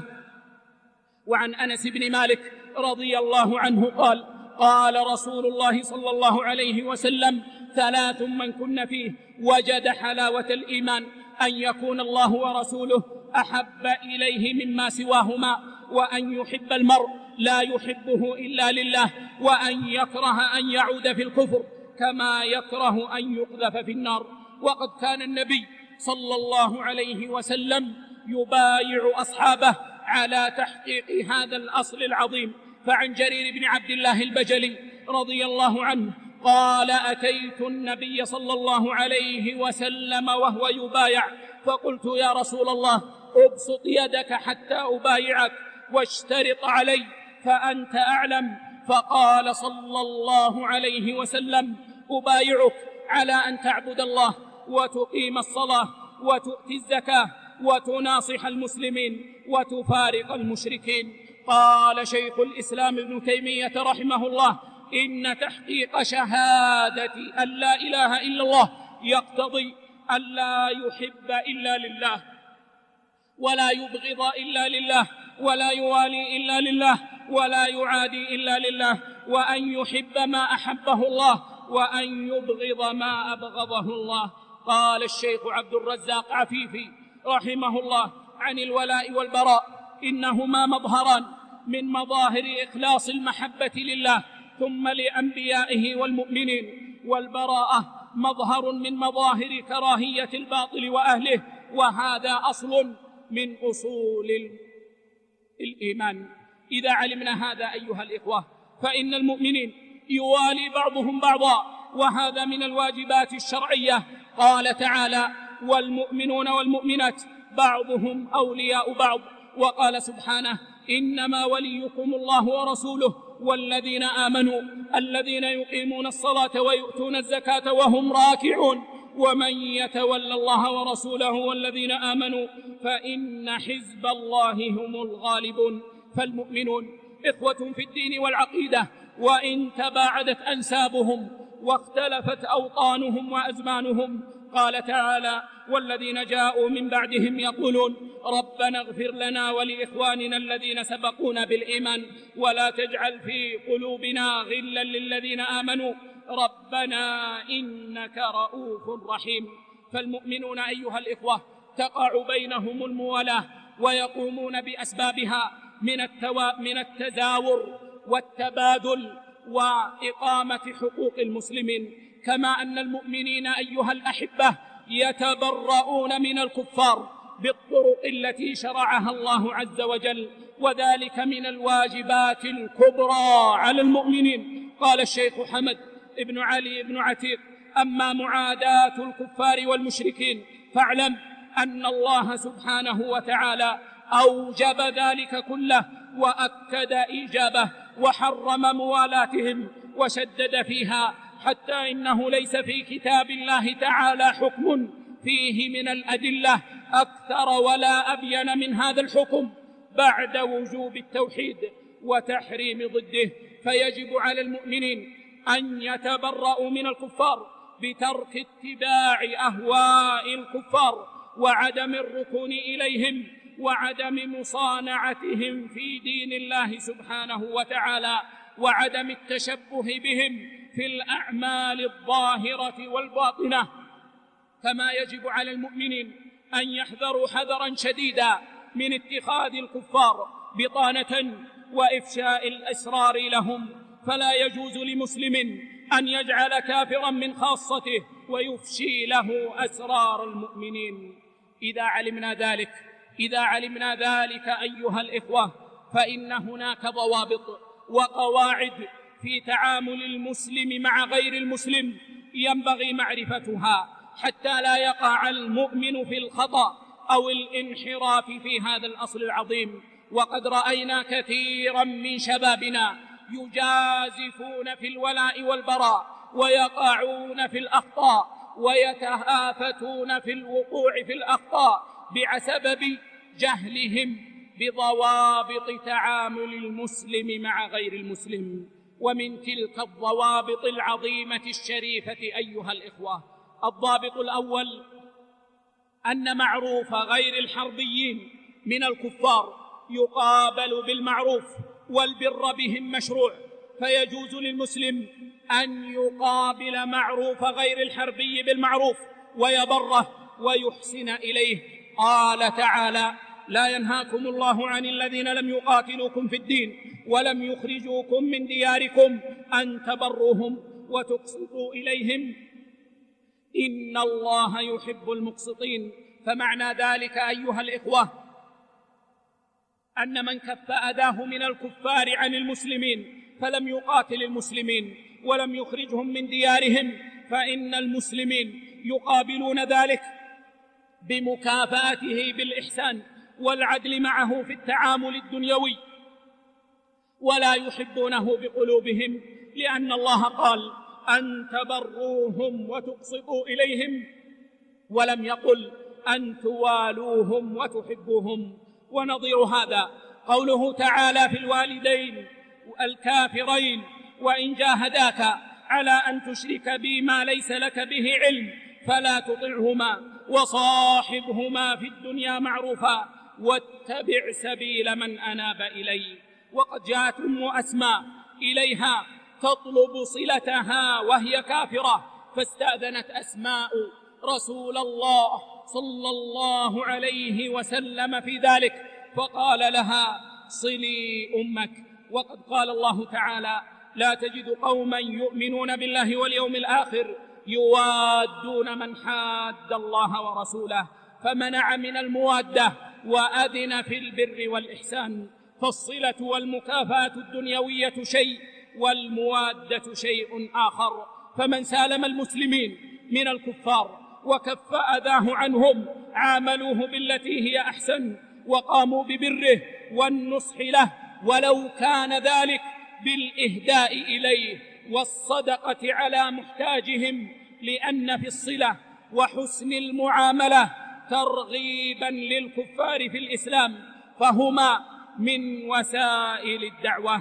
وعن أنس بن مالك رضي الله عنه قال: قال رسول الله صلى الله عليه وسلم: ثلاث من كن فيه وجد حلاوة الإيمان: أن يكون الله ورسوله أحب إليه مما سواهما، وأن يحب المرء لا يحبه إلا لله، وأن يكره أن يعود في الكفر كما يكره أن يقذف في النار. وقد كان النبي صلى الله عليه وسلم يبايع أصحابه على تحقيق هذا الأصل العظيم. فعن جرير بن عبد الله البجلي رضي الله عنه قال: أتيت النبي صلى الله عليه وسلم وهو يبايع، فقلت: يا رسول الله، ابسط يدك حتى أبايعك واشترط علي فأنت أعلم. فقال صلى الله عليه وسلم: أبايعك على أن تعبد الله وتقيم الصلاة وتؤتي الزكاة وتناصح المسلمين وتفارق المشركين. قال شيخ الإسلام ابن تيمية رحمه الله: إن تحقيق شهادة أن لا إله إلا الله يقتضي أن لا يحب إلا لله، ولا يبغض إلا لله، ولا يوالي إلا لله، ولا يعادي إلا لله، وأن يحب ما أحبه الله، وأن يبغض ما أبغضه الله. قال الشيخ عبد الرزاق عفيفي رحمه الله عن الولاء والبراء: إنهما مظهران من مظاهر إخلاص المحبة لله ثم لأنبيائه والمؤمنين، والبراءة مظهر من مظاهر كراهية الباطل وأهله، وهذا أصل من أصول الإيمان. إذا علمنا هذا أيها الإخوة فإن المؤمنين يوالي بعضهم بعضا، وهذا من الواجبات الشرعية. قال تعالى: والمؤمنون والمؤمنات بعضهم أولياء بعض. وقال سبحانه: إنما وليكم الله ورسوله والذين آمنوا الذين يقيمون الصلاة ويؤتون الزكاة وهم راكعون، ومن يتول الله ورسوله والذين آمنوا فإن حزب الله هم الغالبون. فالمؤمنون إخوة في الدين والعقيدة، وإن تباعدت أنسابهم واختلفت أوطانهم وأزمانهم. قال تعالى: والذين جاءوا من بعدهم يقولون ربنا اغفر لنا ولإخواننا الذين سبقونا بالإيمان ولا تجعل في قلوبنا غلا للذين آمنوا ربنا إنك رؤوف رحيم. فالمؤمنون أيها الإخوة تقع بينهم الموالاة ويقومون بأسبابها من التزاور والتبادل وإقامة حقوق المسلمين، كما أن المؤمنين أيها الأحبة يتبرؤون من الكفار بالطرق التي شرعها الله عز وجل، وذلك من الواجبات الكبرى على المؤمنين. قال الشيخ حمد ابن علي بن عتيق: أما معاداة الكفار والمشركين فاعلم أن الله سبحانه وتعالى أوجب ذلك كله وأكد إيجابه وحرم موالاتهم وشدد فيها، حتى إنه ليس في كتاب الله تعالى حكم فيه من الأدلة أكثر ولا أبين من هذا الحكم بعد وجوب التوحيد وتحريم ضده. فيجب على المؤمنين أن يتبرؤوا من الكفار بترك اتباع أهواء الكفار وعدم الركون إليهم وعدم مصانعتهم في دين الله سبحانه وتعالى وعدم التشبه بهم في الأعمال الظاهرة والباطنة. كما يجب على المؤمنين أن يحذروا حذرا شديدا من اتخاذ الكفار بطانة وإفشاء الأسرار لهم، فلا يجوز لمسلم أن يجعل كافرا من خاصته ويفشي له أسرار المؤمنين. إذا علمنا ذلك أيها الإخوة، فإن هناك ضوابط وقواعد في تعامل المسلم مع غير المسلم ينبغي معرفتها حتى لا يقع المؤمن في الخطأ أو الانحراف في هذا الأصل العظيم. وقد رأينا كثيرا من شبابنا يجازفون في الولاء والبراء ويقعون في الأخطاء ويتهافتون في الوقوع في الأخطاء بسبب جهلهم بضوابط تعامل المسلم مع غير المسلم. ومن تلك الضوابط العظيمة الشريفة أيها الإخوة، الضابط الأول أن معروف غير الحربيين من الكفار يقابل بالمعروف والبر بهم مشروع، فيجوز للمسلم أن يقابل معروف غير الحربي بالمعروف ويبره ويحسن إليه. قال تعالى: لا ينهاكم الله عن الذين لم يقاتلوكم في الدين ولم يخرجوكم من دياركم أن تبروهم وتقسطوا إليهم إن الله يحب المقسطين. فمعنى ذلك أيها الإخوة أن من كف أذاه من الكفار عن المسلمين فلم يقاتل المسلمين ولم يخرجهم من ديارهم، فإن المسلمين يقابلون ذلك بمكافاته بالإحسان والعدل معه في التعامل الدنيوي، ولا يحبونه بقلوبهم، لأن الله قال: أن تبروهم وتقسطوا إليهم، ولم يقل أن توالوهم وتحبوهم. ونظير هذا قوله تعالى في الوالدين الكافرين: وإن جاهداك على أن تشرك بي ما ليس لك به علم فلا تطعهما وصاحبهما في الدنيا معروفا واتبع سبيل من أناب إلي. وقد جاءت أم أسماء إليها تطلب صلتها وهي كافرة، فاستأذنت أسماء رسول الله صلى الله عليه وسلم في ذلك، فقال لها: صلي أمك. وقد قال الله تعالى: لا تجد قوما يؤمنون بالله واليوم الآخر يوادون من حاد الله ورسوله، فمنع من الموادة وأذن في البر والإحسان. فالصلة والمكافأة الدنيوية شيء والموادة شيء آخر. فمن سالم المسلمين من الكفار وكف أذاه عنهم عاملوه بالتي هي أحسن وقاموا ببره والنصح له، ولو كان ذلك بالإهداء إليه والصدقة على محتاجهم، لأن في الصلة وحسن المعاملة ترغيبا للكفار في الإسلام، فهما من وسائل الدعوة.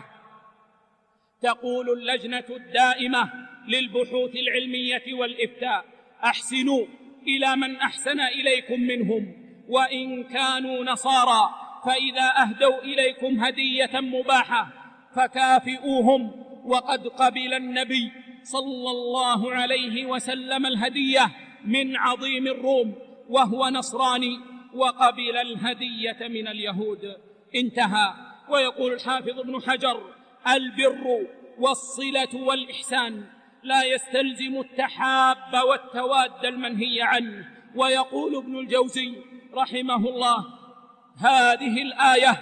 تقول اللجنة الدائمة للبحوث العلمية والإفتاء: أحسنوا إلى من أحسن إليكم منهم، وإن كانوا نصارى فإذا أهدوا إليكم هدية مباحة فكافئوهم. وقد قبل النبي صلى الله عليه وسلم الهدية من عظيم الروم وهو نصراني، وقبل الهدية من اليهود. انتهى. ويقول الحافظ ابن حجر: البر والصلة والإحسان لا يستلزم التحاب والتواد المنهي عنه. ويقول ابن الجوزي رحمه الله: هذه الآية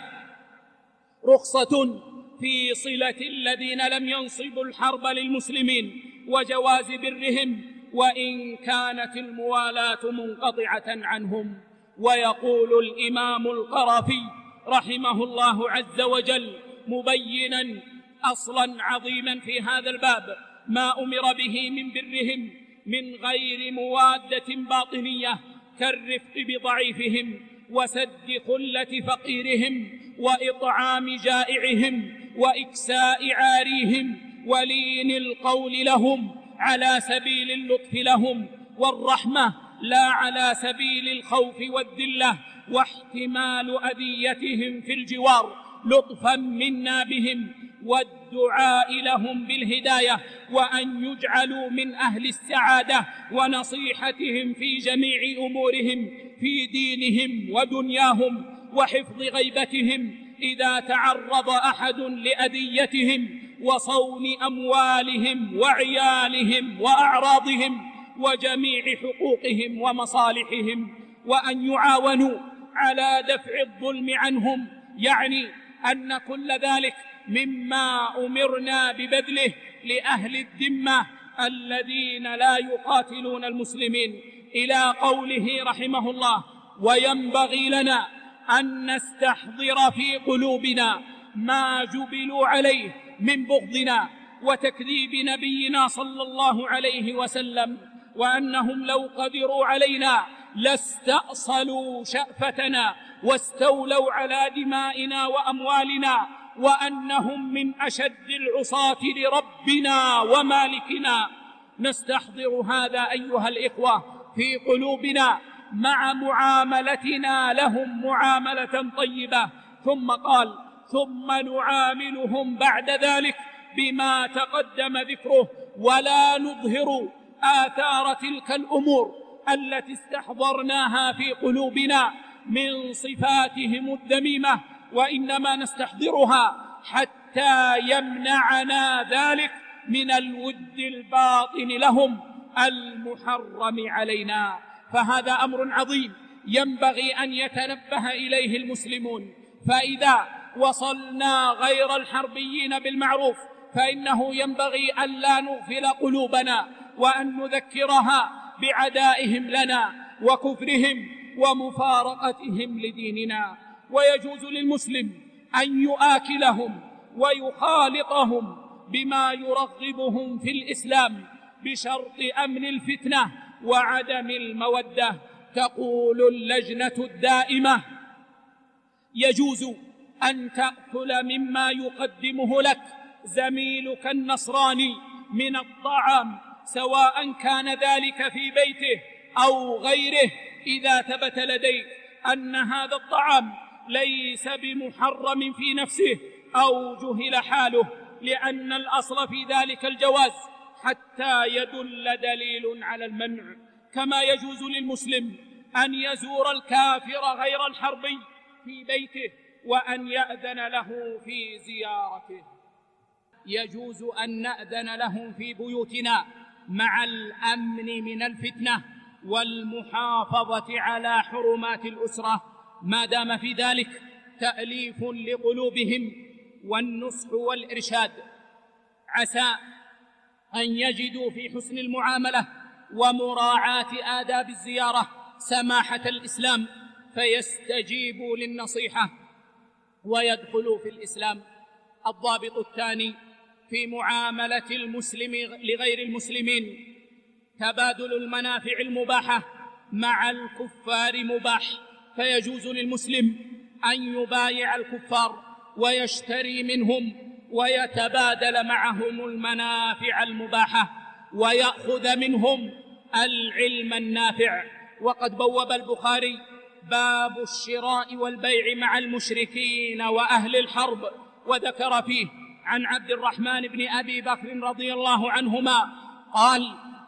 رخصة في صلة الذين لم ينصبوا الحرب للمسلمين وجواز برهم وإن كانت الموالاة منقطعة عنهم. ويقول الإمام القرافي رحمه الله عز وجل مبينا أصلا عظيما في هذا الباب: ما أمر به من برهم من غير موادة باطنية كالرفق بضعيفهم وسد خلة فقيرهم وإطعام جائعهم وإكساء عاريهم ولين القول لهم على سبيل اللطف لهم والرحمة لا على سبيل الخوف والذلة، واحتمال أذيتهم في الجوار لطفا منا بهم والدعاء لهم بالهداية، وأن يجعلوا من أهل السعادة ونصيحتهم في جميع أمورهم في دينهم ودنياهم، وحفظ غيبتهم إذا تعرض أحد لأذيتهم، وصون أموالهم وعيالهم وأعراضهم وجميع حقوقهم ومصالحهم. وأن يعاونوا على دفع الظلم عنهم، يعني أن كل ذلك مما أمرنا ببذله لأهل الذمة الذين لا يقاتلون المسلمين، إلى قوله رحمه الله: وينبغي لنا أن نستحضر في قلوبنا ما جبلوا عليه من بغضنا وتكذيب نبينا صلى الله عليه وسلم، وأنهم لو قدروا علينا لاستأصلوا شأفتنا واستولوا على دمائنا وأموالنا، وأنهم من أشد العصاة لربنا ومالكنا. نستحضر هذا أيها الإخوة في قلوبنا مع معاملتنا لهم معاملة طيبة. ثم قال: ثم نعاملهم بعد ذلك بما تقدم ذكره، ولا نظهر آثار تلك الأمور التي استحضرناها في قلوبنا من صفاتهم الذميمة، وإنما نستحضرها حتى يمنعنا ذلك من الود الباطن لهم المحرم علينا. فهذا أمر عظيم ينبغي أن يتنبه إليه المسلمون. فإذا وصلنا غير الحربيين بالمعروف فإنه ينبغي أن لا نغفل قلوبنا وأن نذكرها بعدائهم لنا وكفرهم ومفارقتهم لديننا. ويجوز للمسلم أن يؤاكلهم ويخالطهم بما يرغبهم في الإسلام بشرط أمن الفتنة وعدم المودة. تقول اللجنة الدائمة: يجوز أن تأكل مما يقدمه لك زميلك النصراني من الطعام، سواء كان ذلك في بيته أو غيره، إذا ثبت لديك أن هذا الطعام ليس بمحرم في نفسه أو جهل حاله، لأن الأصل في ذلك الجواز حتى يدل دليل على المنع. كما يجوز للمسلم أن يزور الكافر غير الحربي في بيته وأن يأذن له في زيارته. يجوز أن نأذن لهم في بيوتنا مع الأمن من الفتنة والمحافظة على حرمات الأسرة، ما دام في ذلك تأليف لقلوبهم والنصح والإرشاد. عسى أن يجدوا في حسن المعاملة ومراعاة آداب الزيارة سماحة الإسلام فيستجيبوا للنصيحة ويدخلوا في الإسلام. الضابط الثاني في معاملة المسلم لغير المسلمين: تبادل المنافع المباحة مع الكفار مباح، فيجوز للمسلم أن يبايع الكفار ويشتري منهم ويتبادل معهم المنافع المباحة ويأخذ منهم العلم النافع. وقد بوب البخاري باب الشراء والبيع مع المشركين وأهل الحرب، وذكر فيه عن عبد الرحمن بن أبي بكر رضي الله عنهما قال: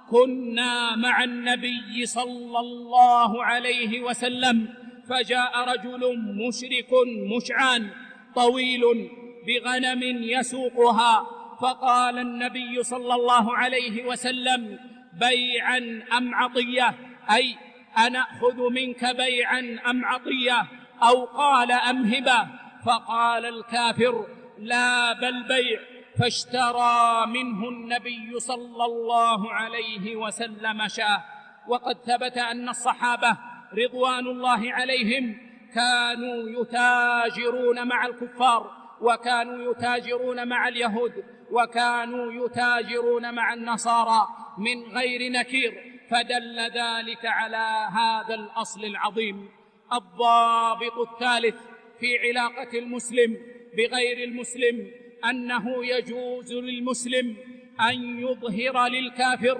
كنا مع النبي صلى الله عليه وسلم فجاء رجل مشرك مشعان طويل بغنم يسوقها، فقال النبي صلى الله عليه وسلم: بيعا أم عطية؟ أي أنأخذ منك بيعا أم عطية؟ أو قال أم هبة؟ فقال الكافر: لا بل بيع. فاشترى منه النبي صلى الله عليه وسلم شاة. وقد ثبت أن الصحابة رضوان الله عليهم كانوا يتاجرون مع الكفار، وكانوا يتاجرون مع اليهود، وكانوا يتاجرون مع النصارى من غير نكير، فدل ذلك على هذا الأصل العظيم. الضابط الثالث في علاقة المسلم بغير المسلم أنه يجوز للمسلم أن يظهر للكافر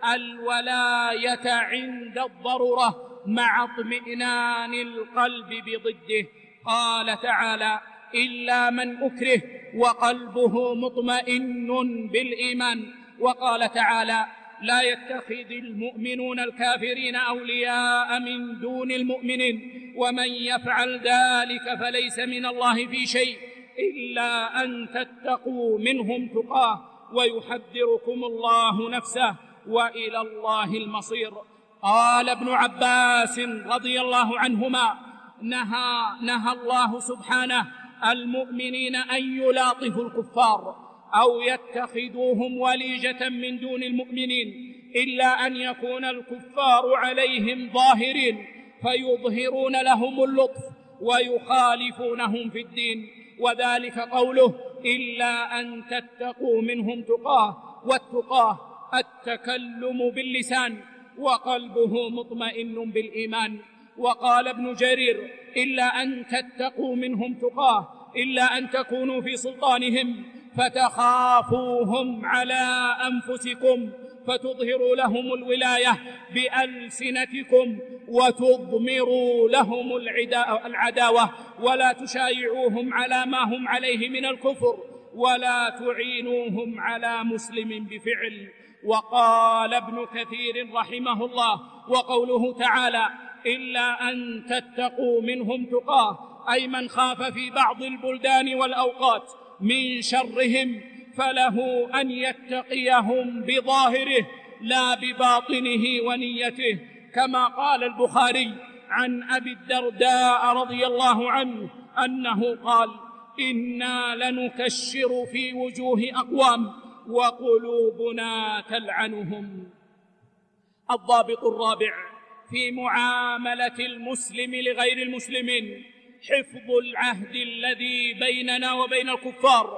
الولاية عند الضرورة مع اطمئنان القلب بضده. قال تعالى: إلا من أكره وقلبه مطمئن بالإيمان. وقال تعالى: لا يتخذ المؤمنون الكافرين أولياء من دون المؤمنين ومن يفعل ذلك فليس من الله في شيء إلا أن تتقوا منهم تقاه ويحذركم الله نفسه وإلى الله المصير. قال ابن عباس رضي الله عنهما: نهى الله سبحانه المؤمنين أن يلاطفوا الكفار أو يتخذوهم وليجة من دون المؤمنين، إلا أن يكون الكفار عليهم ظاهرين فيظهرون لهم اللطف ويخالفونهم في الدين، وذلك قوله: إلا أن تتقوا منهم تقاه، والتقاه التكلم باللسان وقلبه مطمئن بالإيمان. وقال ابن جرير: إلا أن تتقوا منهم تقاه، إلا أن تكونوا في سلطانهم فتخافوهم على أنفسكم فتظهروا لهم الولاية بألسنتكم وتضمروا لهم العداوة، ولا تشايعوهم على ما هم عليه من الكفر، ولا تعينوهم على مسلم بفعل. وقال ابن كثير رحمه الله: وقوله تعالى: إلا أن تتقوا منهم تقاه، أي من خاف في بعض البلدان والأوقات من شرهم فله أن يتقيهم بظاهره لا بباطنه ونيته، كما قال البخاري عن أبي الدرداء رضي الله عنه أنه قال: إنا لنكشر في وجوه أقوام وقلوبنا تلعنهم. الضابط الرابع في معاملة المسلم لغير المسلمين: حفظ العهد الذي بيننا وبين الكفار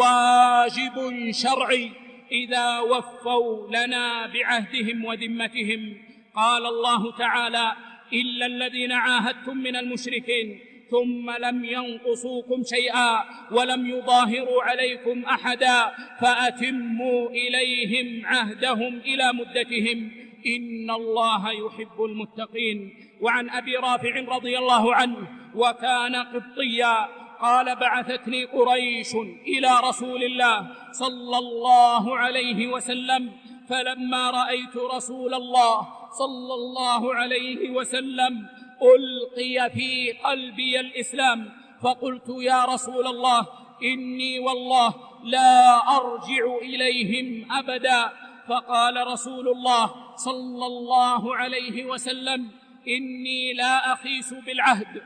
واجب شرعي إذا وفوا لنا بعهدهم وذمتهم. قال الله تعالى: إلا الذين عاهدتم من المشركين ثم لم ينقصوكم شيئا ولم يظاهروا عليكم أحدا فأتموا إليهم عهدهم إلى مدتهم إن الله يحب المتقين. وعن أبي رافع رضي الله عنه وكان قبطيا قال: بعثتني قريش إلى رسول الله صلى الله عليه وسلم، فلما رأيت رسول الله صلى الله عليه وسلم ألقي في قلبي الإسلام، فقلت: يا رسول الله، إني والله لا أرجع إليهم أبدا. فقال رسول الله صلى الله عليه وسلم: إني لا أخيس بالعهد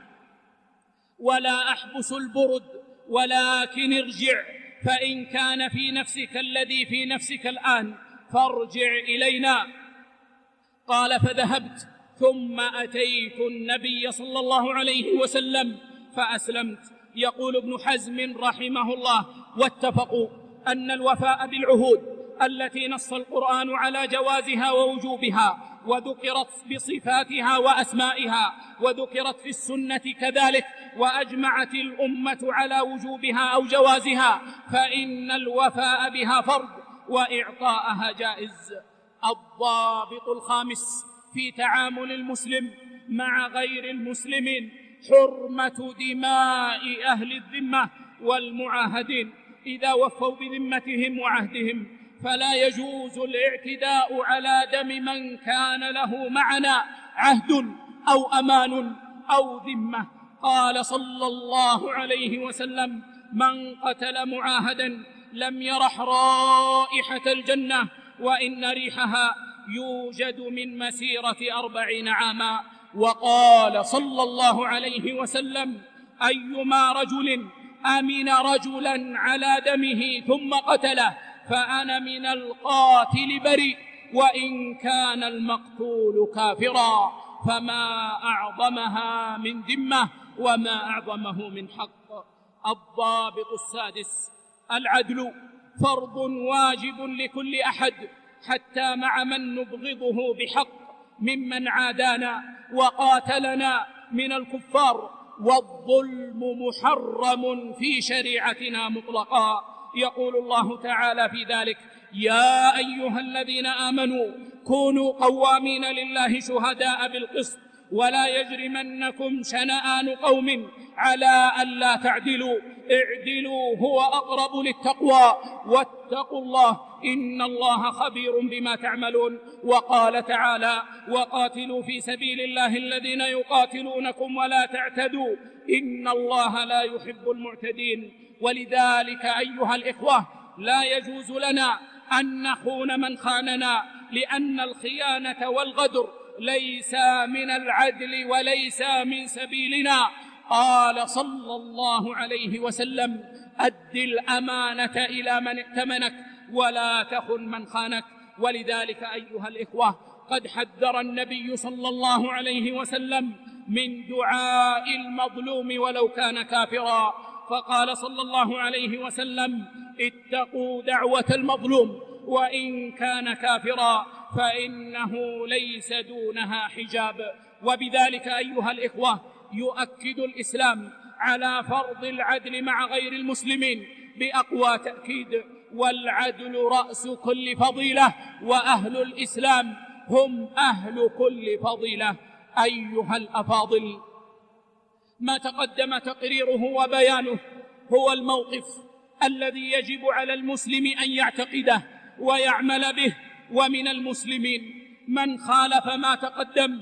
ولا أحبس البرد، ولكن ارجع، فإن كان في نفسك الذي في نفسك الآن فارجع إلينا. قال: فذهبت ثم أتيت النبي صلى الله عليه وسلم فأسلمت. يقول ابن حزم رحمه الله: واتفقوا أن الوفاء بالعهود التي نص القرآن على جوازها ووجوبها وذكرت بصفاتها وأسمائها وذكرت في السنة كذلك وأجمعت الأمة على وجوبها أو جوازها، فإن الوفاء بها فرض وإعطاءها جائز. الضابط الخامس في تعامل المسلم مع غير المسلمين: حرمة دماء أهل الذمة والمعاهدين إذا وفوا بذمتهم وعهدهم، فلا يجوز الاعتداء على دم من كان له معنا عهد أو أمان أو ذمة. قال صلى الله عليه وسلم: من قتل معاهدا لم يرح رائحة الجنة وإن ريحها يوجد من مسيرة 40 عاما. وقال صلى الله عليه وسلم: أيما رجل أمن رجلا على دمه ثم قتله فأنا من القاتل بريء، وإن كان المقتول كافرا، فما أعظمها من ذمة وما أعظمه من حق. الضابط السادس: العدل فرض واجب لكل أحد، حتى مع من نبغضه بحق ممن عادانا وقاتلنا من الكفار، والظلم محرم في شريعتنا مطلقا. يقول الله تعالى في ذلك: يا أيها الذين آمنوا كونوا قوامين لله شهداء بالقسط ولا يجرمنكم شنآن قوم على ألا تعدلوا اعدلوا هو أقرب للتقوى واتقوا الله إن الله خبير بما تعملون. وقال تعالى: وقاتلوا في سبيل الله الذين يقاتلونكم ولا تعتدوا إن الله لا يحب المعتدين. ولذلك أيها الإخوة لا يجوز لنا أن نخون من خاننا، لأن الخيانة والغدر ليس من العدل وليس من سبيلنا. قال صلى الله عليه وسلم: أد الأمانة إلى من ائتمنك ولا تخن من خانك. ولذلك أيها الإخوة قد حذر النبي صلى الله عليه وسلم من دعاء المظلوم ولو كان كافرا، فقال صلى الله عليه وسلم: اتقوا دعوة المظلوم وإن كان كافرا فإنه ليس دونها حجاب. وبذلك أيها الإخوة يؤكد الإسلام على فرض العدل مع غير المسلمين بأقوى تأكيد: والعدل رأس كل فضيلة، وأهل الإسلام هم أهل كل فضيلة. أيها الأفاضل، ما تقدم تقريره وبيانه هو الموقف الذي يجب على المسلم أن يعتقده ويعمل به. ومن المسلمين من خالف ما تقدم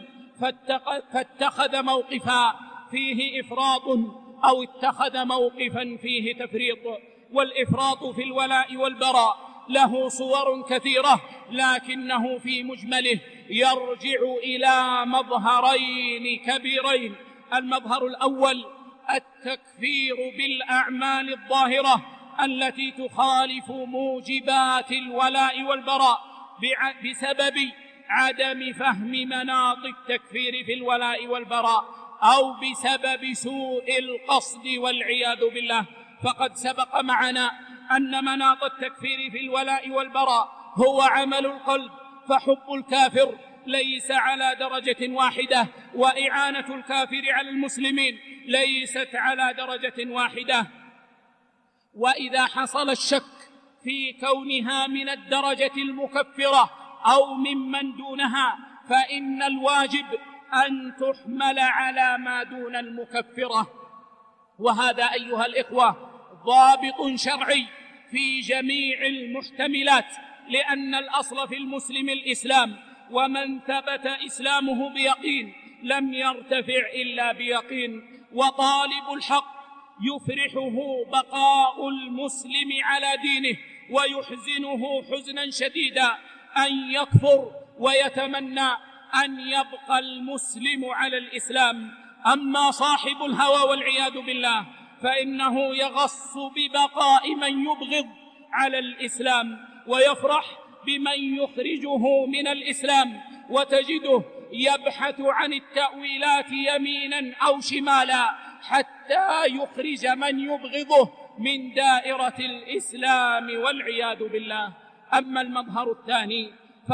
فاتخذ موقفا فيه إفراط أو اتخذ موقفا فيه تفريط. والإفراط في الولاء والبراء له صور كثيرة، لكنه في مجمله يرجع إلى مظهرين كبيرين. المظهر الأول التكفير بالأعمال الظاهرة التي تخالف موجبات الولاء والبراء بسبب عدم فهم مناط التكفير في الولاء والبراء أو بسبب سوء القصد والعياذ بالله. فقد سبق معنا أن مناط التكفير في الولاء والبراء هو عمل القلب، فحب الكافر ليس على درجة واحدة، وإعانة الكافر على المسلمين ليست على درجة واحدة. وإذا حصل الشك في كونها من الدرجة المكفرة أو ممن دونها فإن الواجب أن تحمل على ما دون المكفرة. وهذا أيها الإخوة ضابط شرعي في جميع المحتملات، لأن الأصل في المسلم الإسلام، ومن ثبت إسلامه بيقين لم يرتفع إلا بيقين. وطالب الحق يفرحه بقاء المسلم على دينه ويحزنه حزنا شديدا أن يكفر ويتمنى أن يبقى المسلم على الإسلام. أما صاحب الهوى والعياذ بالله فإنه يغص ببقاء من يبغض على الإسلام ويفرح بمن يخرجه من الإسلام، وتجده يبحث عن التأويلات يمينا أو شمالا حتى يخرج من يبغضه من دائرة الإسلام والعياذ بالله. أما المظهر الثاني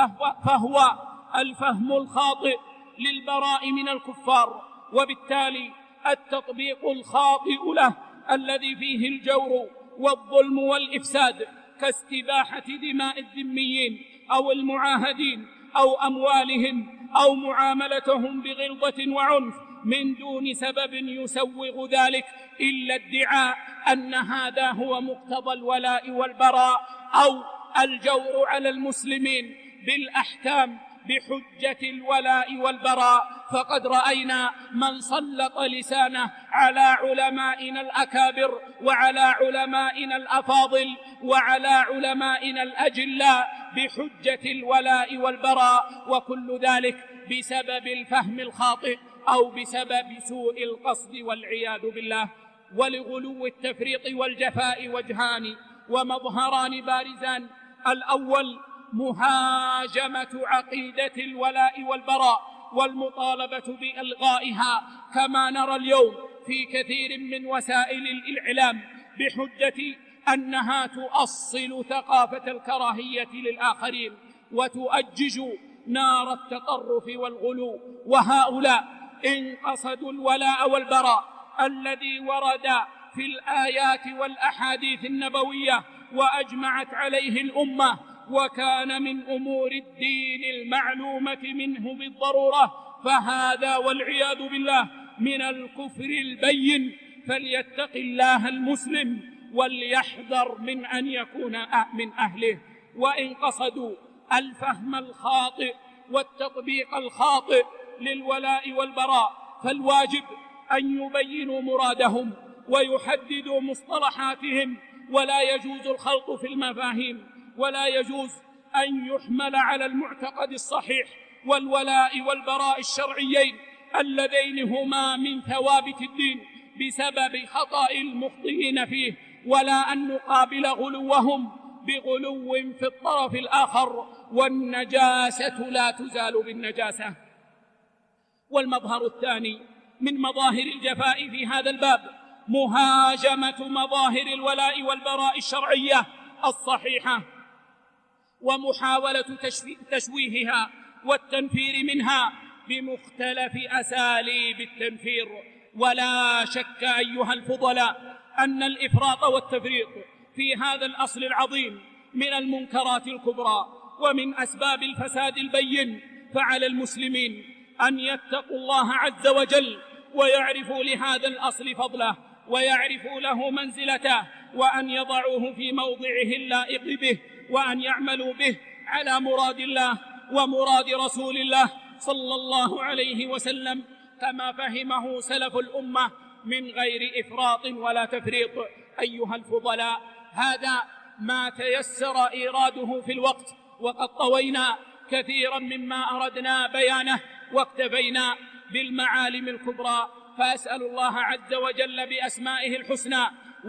فهو الفهم الخاطئ للبراء من الكفار، وبالتالي التطبيق الخاطئ له الذي فيه الجور والظلم والإفساد، كاستباحة دماء الذميين أو المعاهدين أو أموالهم أو معاملتهم بغلظة وعنف من دون سبب يسوغ ذلك إلا ادعاء أن هذا هو مقتضى الولاء والبراء أو الجور على المسلمين بالأحكام بحجة الولاء والبراء. فقد رأينا من سلط لسانه على علمائنا الأكابر وعلى علمائنا الأفاضل وعلى علمائنا الأجلاء بحجة الولاء والبراء، وكل ذلك بسبب الفهم الخاطئ أو بسبب سوء القصد والعياذ بالله. ولغلو التفريط والجفاء وجهان ومظهران بارزان: الأول مهاجمة عقيدة الولاء والبراء والمطالبة بإلغائها كما نرى اليوم في كثير من وسائل الإعلام بحجة أنها تؤصل ثقافة الكراهية للآخرين وتؤجج نار التطرف والغلو. وهؤلاء إن قصدوا الولاء والبراء الذي ورد في الآيات والأحاديث النبوية وأجمعت عليه الأمة وكان من أمور الدين المعلومة منه بالضرورة، فهذا والعياذ بالله من الكفر البين. فليتق الله المسلم وليحذر من أن يكون من أهله. وإن قصدوا الفهم الخاطئ والتطبيق الخاطئ للولاء والبراء فالواجب أن يبينوا مرادهم ويحددوا مصطلحاتهم، ولا يجوز الخلط في المفاهيم، ولا يجوز أن يحمل على المعتقد الصحيح والولاء والبراء الشرعيين اللذين هما من ثوابت الدين بسبب خطأ المخطئين فيه، ولا أن نقابل غلوهم بغلو في الطرف الآخر، والنجاسة لا تزال بالنجاسة. والمظهر الثاني من مظاهر الجفاء في هذا الباب مهاجمة مظاهر الولاء والبراء الشرعية الصحيحة، ومحاولة تشويهها والتنفير منها بمختلف أساليب التنفير. ولا شك أيها الفضلاء أن الإفراط والتفريط في هذا الأصل العظيم من المنكرات الكبرى ومن أسباب الفساد البين، فعلى المسلمين أن يتقوا الله عز وجل ويعرفوا لهذا الأصل فضله ويعرفوا له منزلته، وأن يضعوه في موضعه اللائق به، وأن يعملوا به على مراد الله ومراد رسول الله صلى الله عليه وسلم كما فهمه سلف الأمة من غير إفراط ولا تفريط. أيها الفضلاء، هذا ما تيسر إيراده في الوقت، وقد طوينا كثيرا مما أردنا بيانه واكتفينا بالمعالم الكبرى، فأسأل الله عز وجل بأسمائه الحسنى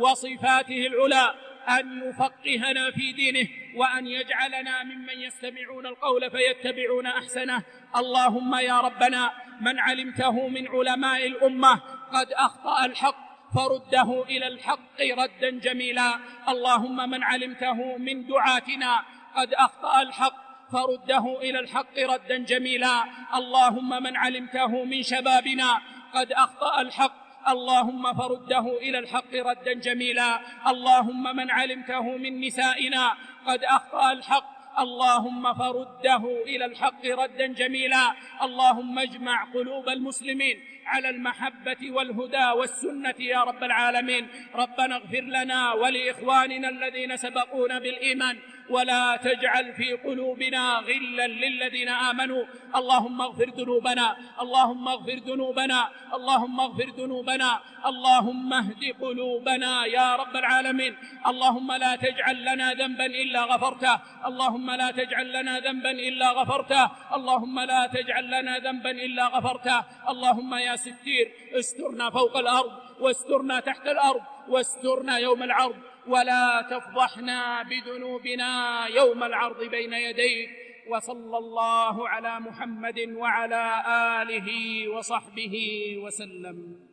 وصفاته العلى أن يفقهنا في دينه، وأن يجعلنا ممن يستمعون القول فيتبعون أحسنه. اللهم يا ربنا، من علمته من علماء الأمة قد أخطأ الحق فرده إلى الحق ردا جميلا. اللهم من علمته من دعاتنا قد أخطأ الحق فرده إلى الحق ردا جميلا. اللهم من علمته من شبابنا قد أخطأ الحق اللهم فرده إلى الحق ردا جميلا. اللهم من علمته من نسائنا قد أخطأ الحق اللهم فرده إلى الحق ردا جميلا. اللهم اجمع قلوب المسلمين على المحبة والهدى والسنة يا رب العالمين. ربنا اغفر لنا ولإخواننا الذين سبقونا بالإيمان، ولا تجعل في قلوبنا غلا للذين آمنوا. اللهم اغفر ذنوبنا، اللهم اغفر ذنوبنا، اللهم اغفر ذنوبنا، اللهم اهد قلوبنا يا رب العالمين. اللهم لا تجعل لنا ذنبا إلا غفرته، اللهم لا تجعل لنا ذنبا إلا غفرته، اللهم لا تجعل لنا ذنبا إلا غفرته. اللهم يا ستير استرنا فوق الأرض، واسترنا تحت الأرض، واسترنا يوم العرض، ولا تفضحنا بذنوبنا يوم العرض بين يديك. وصلى الله على محمد وعلى آله وصحبه وسلم.